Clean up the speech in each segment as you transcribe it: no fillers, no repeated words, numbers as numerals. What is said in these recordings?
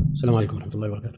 السلام عليكم ورحمة الله وبركاته.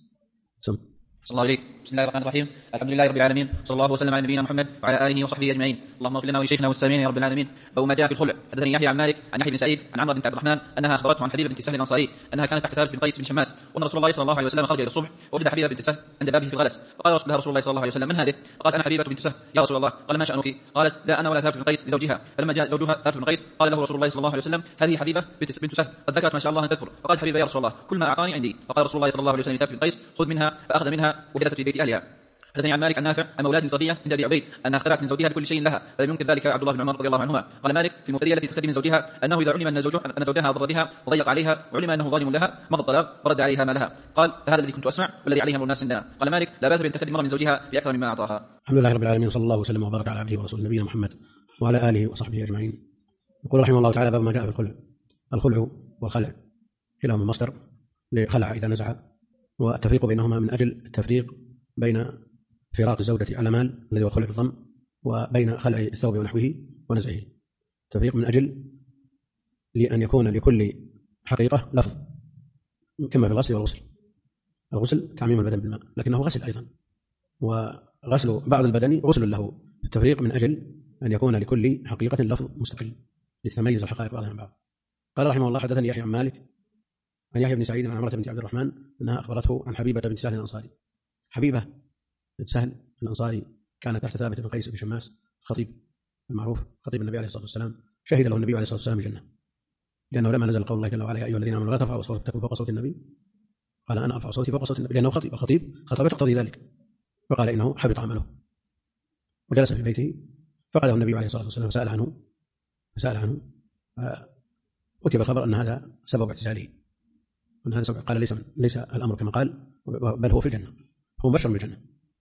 صلى الله عليك. بسم الله الرحمن الرحيم. الحمد لله رب العالمين، صلى الله وسلم على نبينا محمد وعلى اله وصحبه اجمعين. اللهم اغفر لنا ولشيخنا والسامعين يا رب العالمين. باب ما جاء في الخلع. حدثني يحيى عن مالك عن يحيى بن سعيد عن عمرو بنت عبد الرحمن انها اخبرته عن حبيبه بنت سهل الانصاري انها كانت تحت ثابت بن قيس بن شماس، وان رسول الله صلى الله عليه وسلم خرج الى الصبح ووجد حبيبه بنت سهل عند بابه في الغلس، فقال لها رسول الله صلى الله عليه وسلم: من هذه؟ فقالت: انا حبيبه بنت سهل يا رسول الله. قال: ما شانك؟ قالت: لا انا ولا ثابت بن قيس لزوجها. فلما جاء زوجها ثابت بن قيس قال له رسول الله صلى الله عليه وسلم: هذه حبيبه بنت سهل قد ذكرت ما شاء الله ان تذكر. فقال حبيبه: يا رسول الله كل ما اعطاني عندي. فقال رسول الله صلى الله عليه وسلم لثابت بن قيس: خذ منها. فاخذ منها وجلست في بيت اهلها. حدثني عن مالك عن نافع عن مولاة صفية بنت ابي عبيد انها اخترعت من زوجها بكل شيء لها، فلم ينكر ذلك عبد الله بن عمر رضي الله عنهما. قال مالك في المفترية التي تختدم من زوجها انه اذا علم ان زوجها اضر بها وضيق عليها وعلم انه ظالم لها مضى الطلاق ورد عليها مالها. قال: فهذا الذي كنت اسمع والذي عليه امر الناس عندنا. قال مالك: لا باس بان تختدم المرأة من زوجها باكثر مما اعطاها. الحمد لله رب العالمين، صلى الله وسلم وبارك على عبده ورسوله نبينا محمد وعلى آله وصحبه أجمعين. يقول رحمه الله تعالى: باب ما جاء في الخلع. الخلع والخلع كلاهما مصدر لخلع إذا نزع، والتفريق بينهما من أجل التفريق بين فراق الزوجة على مال الذي هو الخلع بالضم، وبين خلع الثوب ونحوه ونزعه. تفريق من أجل لأن يكون لكل حقيقة لفظ، كما في الغسل والغسل. الغسل تعميم البدن بالماء لكنه غسل أيضا، وغسل بعض البدن غسل له. التفريق من أجل أن يكون لكل حقيقة لفظ مستقل لتتميز الحقائق بعضها من بعض. قال رحمه الله: حدثني يحيى عن مالك عن يحيى بن سعيد عن عمرة بنت عبد الرحمن أنها أخبرته عن حبيبة بنت سهل الأنصاري. حبيبة بنت سهل الأنصاري كانت تحت ثابت بن قيس بن شماس الخطيب المعروف، خطيب النبي عليه الصلاة والسلام. شهد له النبي عليه الصلاة والسلام بالجنة، لأنه لما نزل قول الله جل وعلا: يا أيها الذين آمنوا لا ترفعوا أصواتكم فوق صوت النبي، قال: أنا أرفع صوتي فوق صوت النبي، لأنه خطيب. الخطيب خطبة تقتضي ذلك، فقال: إنه حبط عمله. وجلس في بيته فقاله النبي عليه الصلاة والسلام فسأل عنه كتب الخبر أن هذا سبب اعتزاله، وأن هذا سبب. قال: ليس الأمر كما قال، بل هو في الجنة، هو مبشر بالجنة.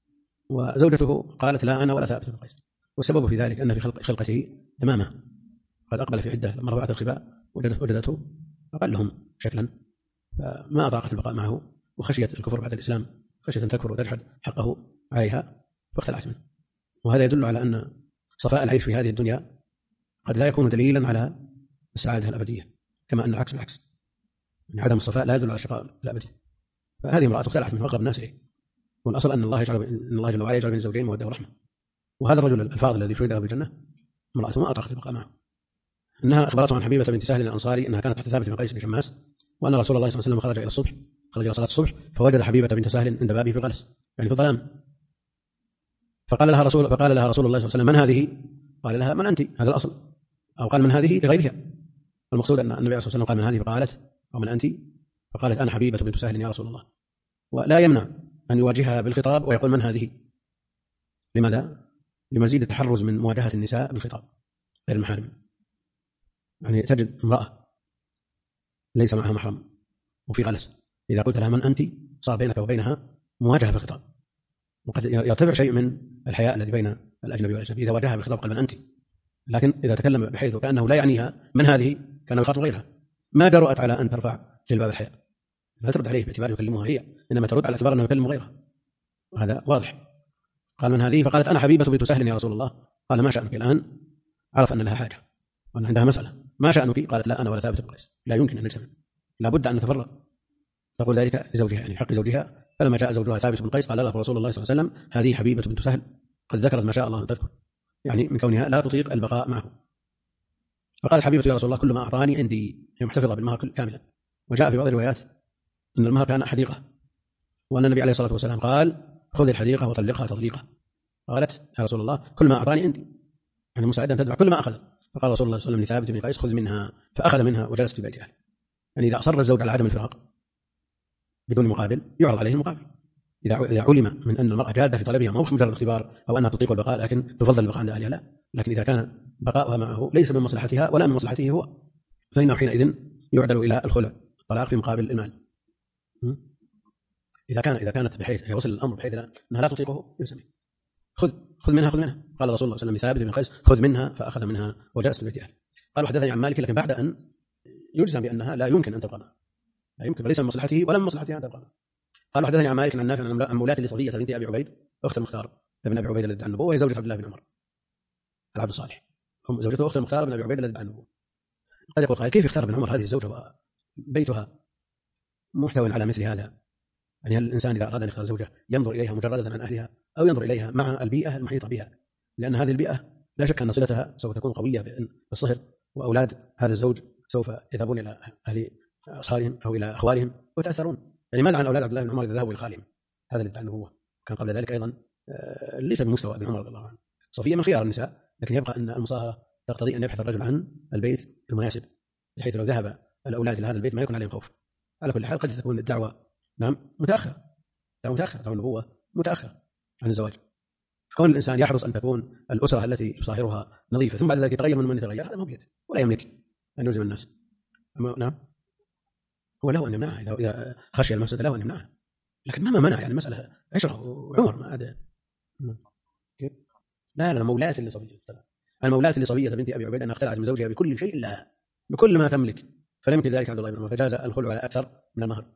وزوجته قالت: لا أنا ولا ثابت بن قيس. والسبب في ذلك أن في خلقته دمامة، قد أقبل في عدة لما رفعت الخباء وجدته أقل لهم شكلا، فما أطاقت البقاء معه، وخشيت الكفر بعد الإسلام، خشية أن تكفر وتجحد حقه عليها فاختلعت منه. وهذا يدل على أن صفاء العيش في هذه الدنيا قد لا يكون دليلا على السعادة الأبدية، كما أن العكس بالعكس، يعني عدم الصفاء لا يدل على الشقاء الأبدي. فهذه امرأة اختلعت من أقرب الناس إليه، والأصل أن الله جل وعلا يجعل بين الزوجين مودة ورحمة. وهذا الرجل الفاضل الذي شهد له بالجنة امرأة ما أطاقت البقاء معه. إنها أخبرته عن حبيبة بنت سهل الأنصاري أنها كانت تحت ثابت بن قيس بن شماس، وأن رسول الله صلى الله عليه وسلم خرج إلى صلاة الصبح فوجد حبيبة بنت سهل عند بابه في الغلس، يعني في الظلام. فقال لها رسول الله صلى الله عليه وسلم: من هذه؟ قال لها: من أنت؟ هذا الأصل. أو قال: من هذه؟ لغيرها. المقصود أن النبي عليه الصلاة والسلام قال: من هذه؟ فقالت: ومن أنت؟ فقالت: أنا حبيبة بنت سهل يا رسول الله. ولا يمنع أن يواجهها بالخطاب ويقول: من هذه؟ لماذا؟ لمزيد التحرز من مواجهة النساء بالخطاب غير المحارم. يعني تجد امرأة ليس معها محرم وفي غلس، إذا قلت لها من أنت صار بينك وبينها مواجهة بالخطاب، وقد يرتفع شيء من الحياء الذي بين الأجنبي والأجنبي إذا واجهها بالخطاب قال: من أنت. لكن إذا تكلم بحيث كأنه لا يعنيها من هذه كان يخاطب غيرها، ما جرأت على أن ترفع جلباب الحياء، لا ترد عليه باعتبار يكلمها هي، إنما ترد على اعتبار أنه يكلم غيرها، وهذا واضح. قال: من هذه؟ فقالت: أنا حبيبة بنت سهل يا رسول الله. قال: ما شأنك؟ الآن عرف أن لها حاجة وأن عندها مسألة. ما شأنك؟ قالت: لا أنا ولا ثابت بن قيس، لا يمكن أن نجتمع، لا بد أن نتفرق. تقول ذلك لزوجها، يعني حق زوجها. فلما جاء زوجها ثابت بن قيس قال له رسول الله صلى الله عليه وسلم: هذه حبيبة بنت سهل قد ذكرت ما شاء الله أن تذكر، يعني من كونها لا تطيق البقاء معه. فقال حبيبة: يا رسول الله كل ما أعطاني عندي، هي محتفظة بالمهر كاملا. وجاء في بعض الروايات أن المهر كان حديقة، وأن النبي عليه الصلاة والسلام قال: خذ الحديقة وطلقها تطليقة. قالت: يا رسول الله كل ما أعطاني عندي، يعني مساعدة أن تدفع كل ما أخذ. فقال رسول الله صلى الله عليه وسلم لثابت بن قيس: خذ منها. فأخذ منها وجلس في بيت أهله. يعني إذا أصر الزوج على عدم الفراق بدون مقابل يعرض عليه المقابل. إذا علم من أن المرأة جادة في طلبها، ما هو مجرد اختبار أو أنها تطيق البقاء لكن تفضل البقاء عند أهلها، لا، لكن إذا كان بقاؤها معه ليس من مصلحتها ولا من مصلحته هو، فإنه حينئذ يعدل إلى الخلع، الطلاق في مقابل المال. إذا كانت بحيث يوصل الأمر بحيث أنها لا تطيقه يسمي خذ منها. قال رسول الله صلى الله عليه وسلم لثابت بن قيس: خذ منها. فأخذ منها وجلس في بيت أهله. قال: وحدثني عن مالك، لكن بعد أن يجزم بأنها لا يمكن أن تبقى معه، لا يمكن، وليس من مصلحته ولا من مصلحتها أن تبقى معه. قال: وحدثني عن مالك عن نافع عن مولاة لصفية بنت أبي عبيد أخت المختار بن أبي عبيد الذي ادعى النبوة، وهي زوجة عبد الله بن عمر العبد الصالح، زوجته أخت المختار بن أبي عبيد الذي ادعى النبوة. قد يقول قائل: كيف اختار ابن عمر هذه الزوجة وبيتها محتوى على مثل هذا. يعني هل الإنسان إذا أراد أن يختار زوجة ينظر إليها مجردة عن أهلها أو ينظر إليها مع البيئة المحيطة بها؟ لأن هذه البيئة لا شك أن صلتها سوف تكون قوية بالصهر، وأولاد هذا الزوج سوف يذهبون إلى أهل أصهارهم أو إلى أخوالهم ويتأثرون. يعني ماذا عن أولاد عبد الله بن عمر إذا ذهبوا إلى خالهم؟ هذا اللي ادعى النبوة. كان قبل ذلك أيضا ليس بمستوى ابن عمر رضي الله عنه. صفية من خيار النساء، لكن يبقى أن المصاهرة تقتضي أن يبحث الرجل عن البيت المناسب، بحيث لو ذهب الأولاد إلى هذا البيت ما يكون عليهم خوف. على كل حال قد تكون الدعوة متأخرة، دعوة النبوة متأخرة عن الزواج. فكون الإنسان يحرص أن تكون الأسرة التي يصاهرها نظيفة ثم بعد ذلك يتغير من يتغير، هذا ما بيده ولا يملك أن يلزم الناس. نعم، هو له أن يمنعها إذا خشي المفسدة، له أن يمنعها، لكن ما منع. يعني مسألة عشرة وعمر ما عاد. لا المولات لصبية، المولات لصبية بنت أبي عبيدة أنها اختلعت من زوجها بكل شيء لها، بكل ما تملك، فلم يمكن ذلك عبد الله بن عمر، فجاز الخلع على أكثر من المهر،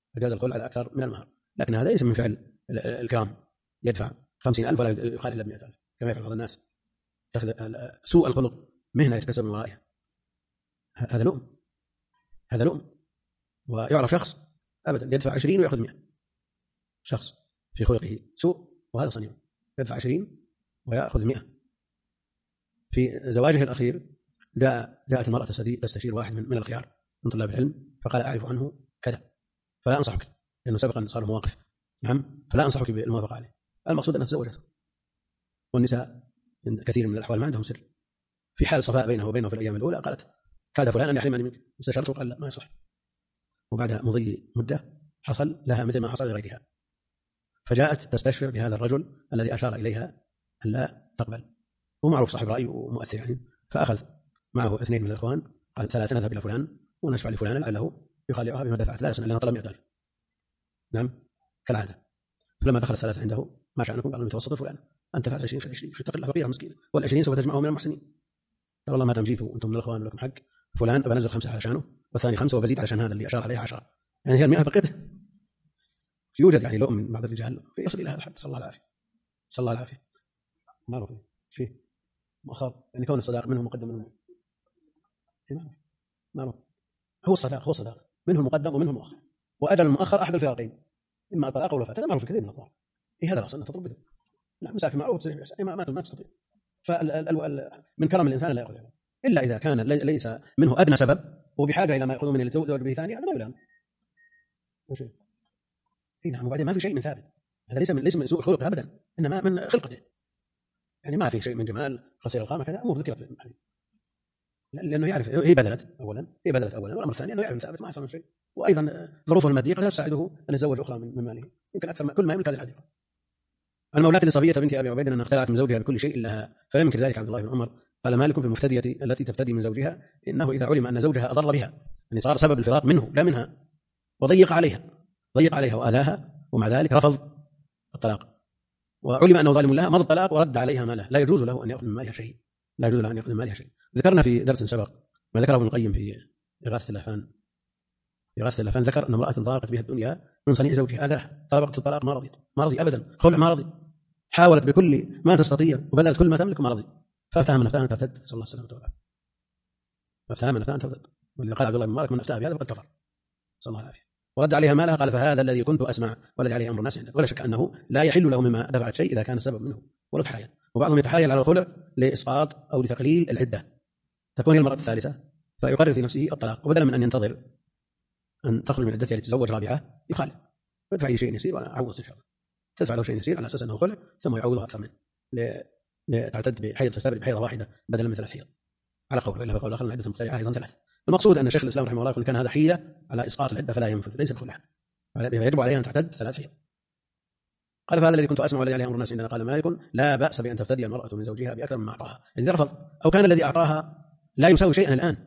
لكن هذا ليس من فعل الكرام. يدفع 50,000 ولا يخالف إلا 100,000 كما يفعل بعض الناس. سوء الخلق مهنة يتكسب من ورائها، هذا لؤم. ويعرف شخص أبدا يدفع 20 ويأخذ 100، شخص في خلقه سوء وهذا صنيع، يدفع 20 ويأخذ 100. في زواجه الأخير جاءت المرأة تستشير واحد من الخيار من طلاب العلم، فقال أعرف عنه كذا فلا أنصحك، لأنه سبقا صار مواقف. نعم، فلا أنصحك بالموافقة عليه. المقصود أنها تزوجت. والنساء من كثير من الأحوال ما عندهم سر. في حال صفاء بينه وبينه في الأيام الأولى قالت كاد فلان أن يحرمني منك، استشرته قال لا ما يصح، وبعد مضي مدة حصل لها مثل ما حصل لغيرها، فجاءت تستشفع بهذا الرجل الذي أشار إليها أن لا تقبل، ومعروف صاحب رأي ومؤثر يعني. فأخذ معه 2 من الإخوان، قال 3 نذهب إلى فلان ونشفع لفلان لعله يخالعها بما دفعت 3 لأنها طلب 100,000. نعم كالعادة. فلما دخل 3 عنده ما شأنكم؟ قالوا متوسط فلان، أنت فعلت 20 اتق الله فقيرة مسكينة، وال20 سوف تجمعه من المحسنين. قال والله ما دام جيتوا أنتم من الإخوان ولكم حق، فلان بنزل 5 علشانه والثاني 5 وبزيد علشان هذا اللي أشار عليه 10. يعني هي 100 بقيته. يوجد يعني لؤم من بعض الرجال يصل إلى هذا الحد، صلى الله العافية. ما له فيه مؤخر، يعني كون الصداق منه مقدم منه ما له. هو الصداق منه المقدم ومنه المؤخر، وأجل المؤخر أحد الفراقين، إما الطلاق أو الوفاة. هذا معروف في كثير من الأطراف. هذا الأصل أن تطلب بدون. لا مساك معروف ما تستطيع. من كرم الإنسان لا يأخذ يعني. إلا إذا كان ليس منه أدنى سبب وبحاجة إلى ما يأخذه من الزوج به ثاني، هذا ما يلام. نعم. وبعدين ما في شيء من ثابت، هذا ليس من سوء خلقه أبدا، إنما من خلقته. يعني ما في شيء من جمال قصير القامة كذا أمور ذكرت في المحل، لأنه يعرف هي بدلت أولا، والأمر الثاني أنه يعرف ثابت ما حصل من شيء، وأيضا ظروفه المادية قد لا تساعده أن يتزوج أخرى من ماله، يمكن أكثر كل ما يملك هذه الحديقة. المولاة لصبية بنت أبي عبيدة أنها اختلعت من زوجها بكل شيء لها، فلم يمكن ذلك عبد الله بن عمر. قال مالك في المفتدية التي تفتدي من زوجها إنه إذا علم أن زوجها أضر بها، يعني صار سبب الفراق منه لا منها، وضيق عليها وآذاها، ومع ذلك رفض الطلاق، وعلم أنه ظالم لها، مضى الطلاق ورد عليها ماله، لا يجوز له أن يأخذ من مالها شيء. ذكرنا في درس سبق ما ذكره ابن القيم في إغاثة اللافان، ذكر أن امرأة ضاقت بها الدنيا من صنيع زوجها، آذاها، طلبت الطلاق ما رضي أبدا، خلع ما رضي، حاولت بكل ما تستطيع وبذلت كل ما تملك ما رضي، فأفتاها من أفتاها ترتد، صلى الله عليه وسلم. فأفتاها من أفتاها ترتد، واللي قال عبد الله بن مبارك من أفتاها بهذا فقد كفر، صلى الله عليه وسلم. ورد عليها مالها، قال فهذا الذي كنت أسمع والذي عليه أمر الناس عندك. ولا شك أنه لا يحل له مما دفعت شيء إذا كان السبب منه ولا تحايل. وبعضهم يتحايل على الخلع لإسقاط أو لتقليل العدة، تكون هي المرأة الثالثة فيقرر في نفسه الطلاق، وبدلا من أن ينتظر أن تخرج من عدتها لتتزوج رابعة يخالف، يدفع له شيء يسير وأنا أعوض إن شاء الله، تدفع له شيء يسير على أساس أنه خلع ثم يعوضها أكثر منه لتعتد بحيض، تستبرد بحيضة واحدة بدلا من 3 حيض على قول، وإلا بقول آخر العدة المبتدعة أيضا 3. المقصود أن شيخ الإسلام رحمه الله يقول كان هذا حيلة على إسقاط العدة فلا ينفذ، ليس بخلع، يجب عليها أن تعتد 3 حيض. قال فهذا الذي كنت أسمع والذي عليه أمر الناس عندنا. قال مالك لا بأس بأن تفتدي المرأة من زوجها بأكثر مما أعطاها، إذا رفض أو كان الذي أعطاها لا يساوي شيئا الآن،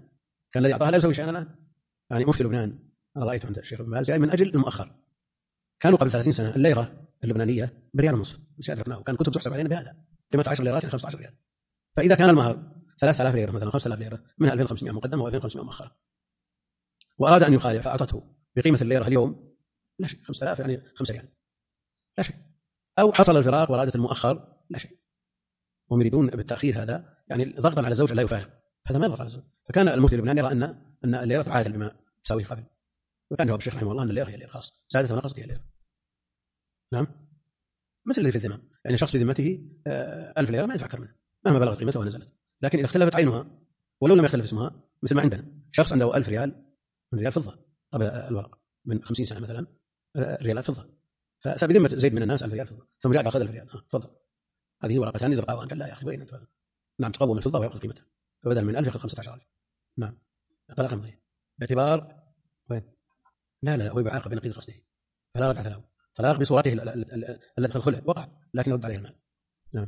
يعني مفتي لبنان أنا رأيته عند الشيخ ابن باز جاي من أجل المؤخر، كانوا قبل 30 سنة الليرة اللبنانية بريال ونصف، مش أدركناه، كان كتب تحسب علينا بهذا قيمة 10 ليرات 15 ريال. فإذا كان المهر 3000 ليرة مثلا 5000 ليرة، منها 2500 مقدمة و2500 مؤخرة، وأراد أن يخالع فأعطته بقيمة الليرة اليوم لا شيء، 5000 يعني 5 ريال لا شيء، أو حصل الفراق وأرادت المؤخر لا شيء، هم يريدون بالتأخير هذا يعني ضغطا على الزوج لا يفارق، هذا ما يضغط على الزوج. فكان المفتي اللبناني يرى أن الليرة تعادل بما تساويه قبل، وكان جواب الشيخ رحمه الله أن الليرة هي الليرة خاص، زادت ونقصت هي الليرة. نعم، مثل الذي في الذمم، يعني شخص في ذمته 1000 ليرة ما يدفع أكثر منها مهما بلغت قيمتها ونزلت. لكن إذا اختلفت عينها ولو لم يختلف اسمها، مثل ما عندنا شخص عنده 1000 ريال من ريال فضة قبل الورق من 50 سنة مثلا، ريالات فضة، فبذمة زيد من الناس 1000 ريال فضة، ثم جاء أخذ 1000 ريال تفضل هذه ورقتان يزرقاوان، قال لا يا أخي وين أنت؟ نعم، تقوم الفضة ويأخذ قيمتها، فبدل من 1000 يأخذ 15,000. نعم، طلاق مضي باعتبار وين؟ لا هو يعاقب بنقيض قصده، فلا رجعة له. طلاق بصورته التي في الخلع وقع لكن يرد عليه المال. نعم.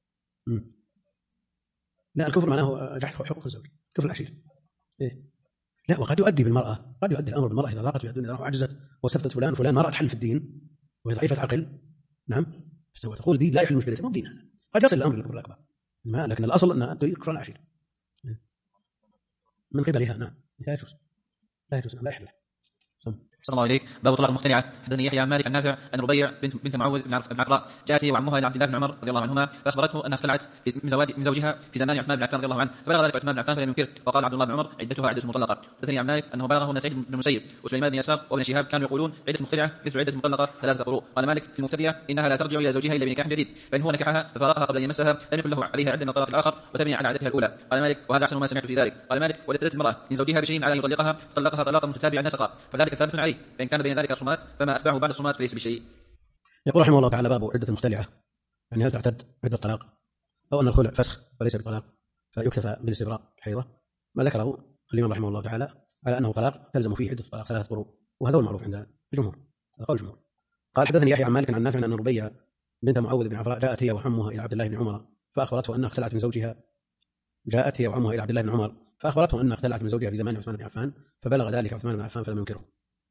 لا، الكفر معناه جحد حقوق الزوج، كفر العشير. إيه؟ لا، وقد يؤدي بالمرأة، قد يؤدي الأمر بالمرأة إذا ضاقت بها الدنيا وعجزت واستفتت فلان ما رأت حل في الدين وهي ضعيفة عقل. نعم، تقول دين لا يحل مشكلتها، مو دينها، قد يصل الأمر بالكفر الأكبر، لكن الأصل أن تريد كفر العشير من قبلها. نعم، لا يجوز لا يحل. صلى الله عليك. باب طلاق المخترعة. حدثني يحيى عن مالك عن نافع أن ربيع بنت معوذ بن عفراء جاءت هي وعمها إلى عبد الله بن عمر رضي الله عنهما فأخبرته أنها اختلعت من زوجها في زمان عثمان بن عفان رضي الله عنه، فبلغ ذلك عثمان بن عفان فلم ينكره، وقال عبد الله بن عمر عدتها عدة مطلقة. حدثني عن مالك أنه بلغه أن سعيد بن المسيب وسليمان بن يسار وابن شهاب كانوا يقولون عدة مخترعة مثل عدة مطلقة 3 قروء. قال مالك في المبتدئة إنها لا ترجع إلى زوجها إلا بنكاح جديد، فإن هو نكحها ففارقها قبل أن يمسها لم يكن له عليها عدة من الطلاق الآخر وتبني على عدتها الأولى. قال مالك وهذا أحسن ما سمعت في ذلك. قال مالك ولدت المرأة من زوجها بشيء على أن يطلقها فطلقها طلاقا متتابعا نسقا، فذلك ثابت عليه، فإن كان بين ذلك رسومات فما أتبعه بعد الرسومات فليس بشيء. يقول رحمه الله تعالى باب عدة المختلعة، يعني هل تعتد عدة الطلاق أو أن الخلع فسخ وليس بطلاق فيكتفى بالاستبراء الحيضة؟ ما ذكره الإمام رحمه الله تعالى على أنه طلاق تلزم فيه عدة طلاق 3 قروء، وهذا هو المعروف عند الجمهور، هذا قول الجمهور. قال حدثني يحيى عن مالك عن نافع أن ربيع بنت معوذ بن عفراء جاءت هي وعمها إلى عبد الله بن عمر فأخبرته أنها اختلعت من زوجها. جاءت هي وعمها إلى عبد الله بن عمر فأخبرته أنها اختلعت من زوجها في زمان عثمان بن عفان، فبلغ ذلك عثمان بن عفان فلم ينكره،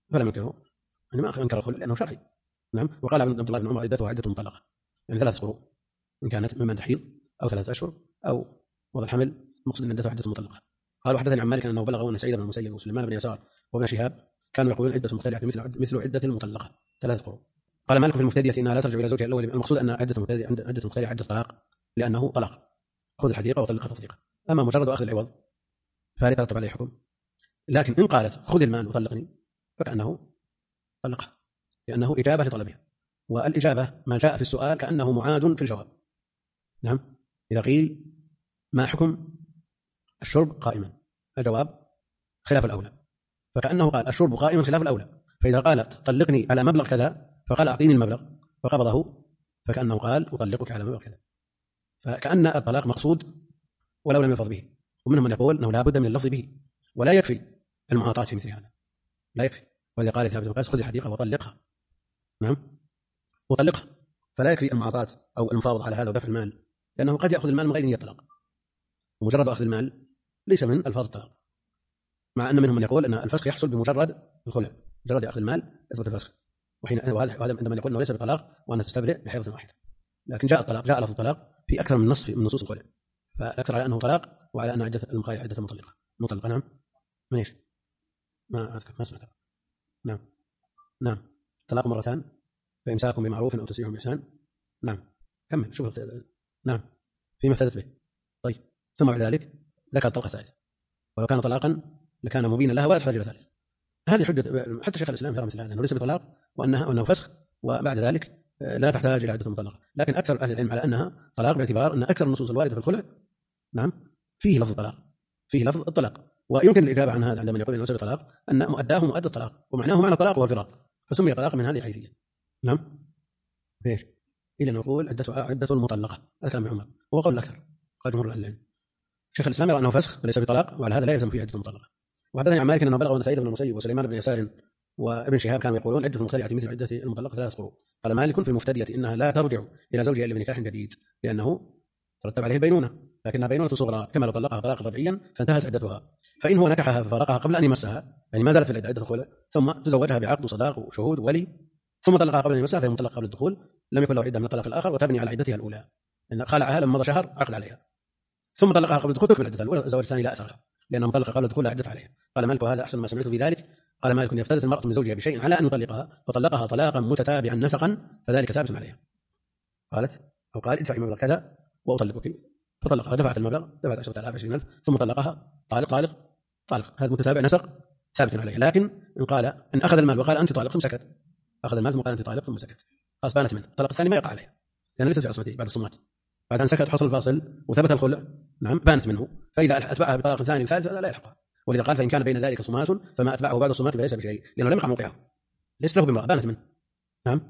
يعني ما أنكر الخلع لأنه شرعي. نعم، وقال عبد الله بن عمر عدتها عدة مطلقة، يعني 3 قروء إن كانت ممن تحيض أو 3 أشهر أو وضع الحمل، مقصود أن عدتها عدة مطلقة. قال وحدثني عن مالك أنه بلغه أن سعيد بن المسيب وسليمان بن يسار وابن شهاب كانوا يقولون عدة مختلعة مثل عدة المطلقة 3 قروء. قال مالك في المفتدية إنها لا ترجع إلى زوجها الأول، المقصود أن عدة مختلعة عدة طلاق لأنه طلاق، خذ الحديقة وطلقها تطليقا. أما مجرد أخذ العوض فهذا يترتب عليه حكم، لكن إن قالت خذ المال وطلقني فكأنه طلقها لأنه إجابة لطلبها، والإجابة ما جاء في السؤال كأنه معاد في الجواب. نعم، إذا قيل ما حكم الشرب قائما، الجواب خلاف الأولى، فكأنه قال الشرب قائما خلاف الأولى. فإذا قالت طلقني على مبلغ كذا فقال أعطيني المبلغ فقبضه فكأنه قال أطلقك على مبلغ كذا، فكأن الطلاق مقصود ولو لم يلفظ به. ومنهم من يقول أنه لا بد من اللفظ به ولا يكفي المعاطاة في مثل هذا، لا يكفي. وإذا قال ثابت بن قيس خذ الحديقة وطلقها، نعم وطلقها، فلا يكفي المعاطاة أو المفاوضة على هذا ودفع المال، لأنه قد يأخذ المال من غير نية الطلاق، ومجرد أخذ المال ليس من ألفاظ الطلاق، مع أن منهم من يقول أن الفسخ يحصل بمجرد الخلع، مجرد أخذ المال يثبت الفسخ، وهذا عندما يقول أنه ليس بطلاق وأن تستبرئ بحيضة واحدة. لكن جاء الطلاق، جاء لفظ الطلاق في أكثر من نص من نصوص الخلع، فأكثر على أنه طلاق وعلى أن عدة المخايا عدة مطلقة. نعم، ماشي، ما أذكر ما سمعت. نعم طلاق مرتان فإمساك بمعروف أو تسريح بإحسان. نعم، كمل شوف. نعم، فيما افتدت به. طيب، ثم بعد ذلك ذكر الطلقة الثالث، ولو كان طلاقا لكان مبينا لها ولا تحتاج إلى ثالث. هذه حجة حتى شيخ الإسلام يرى مثل هذا، أنه ليس بطلاق وأنه فسخ وبعد ذلك لا تحتاج إلى عدة مطلقة. لكن أكثر أهل العلم على أنها طلاق باعتبار أن أكثر النصوص الواردة في الخلع نعم فيه لفظ الطلاق، فيه لفظ الطلاق. ويمكن الإجابة عن هذا عندما يقول إنه ليس بطلاق أن مؤداه مؤدى الطلاق ومعناه معنى الطلاق والفراق، فسمي طلاق من هذه الحيثية. نعم، ليش؟ إلى نقول عدة المطلقة، هذا كلام عمر هو قول الأكثر، قال جمهور أهل العلم. شيخ الإسلام يرى أنه فسخ وليس بطلاق، وعلى هذا لا يلزم فيه عدة مطلقة. وحدثني عن مالك أنه بلغ أن سعيد بن المسيب وسليمان بن يسار وابن شهاب كانوا يقولون عدة المختلعة مثل عدة المطلقة 3 قروء. قال مالك في المفتدية إنها لا ترجع إلى زوجها إلا بنكاح جديد لأنه ترتب عليه بينونة، لكنها بينونة صغرى كما لو طلقها طلاقا رجعيا فانتهت عدتها. فإن هو نكحها ففارقها قبل أن يمسها، يعني ما زالت في عدة الخلع، ثم تزوجها بعقد وصداق وشهود ولي، ثم طلقها قبل أن يمسها فهي مطلقة قبل الدخول، لم يكن له عدة من الطلاق الآخر وتبني على عدتها الأولى، إن خلعها لما مضى شهر عقد عليها، ثم طلقها قبل الدخول تكمل عدتها الأولى، الزواج الثاني لا أثر له لأنه مطلقة قبل الدخول لا عدة عليها. قال مالك وهذا أحسن ما سمعت في ذلك. قال مالك إن افتدت المرأة من زوجها بشيء على أن يطلقها فطلقها طلاقا متتابعا نسقا فذلك ثابت عليها. قالت أو قال ادفعي مبلغ كذا وأطلقك، فطلقها دفعت المبلغ، دفعت 10,000 20,000 ثم طلقها طالق. هذا متتابع نسق ثابت عليه. لكن إن قال إن أخذ المال وقال أنت طالق ثم سكت، أخذ المال ثم قال أنت طالق ثم سكت، خلاص بانت منه، الطلاق الثاني ما يقع عليه لأنه ليس في عصمته بعد الصمات، بعد أن سكت حصل الفاصل وثبت الخلع نعم بانت منه، فإذا أتبعها بطلاق ثاني ثالث لا يلحقها. ولذا قال فإن كان بين ذلك صمات فما أتبعه بعد الصمات فليس بشيء، لأنه لم يقع موقعه، ليس له بامرأة بانت منه نعم،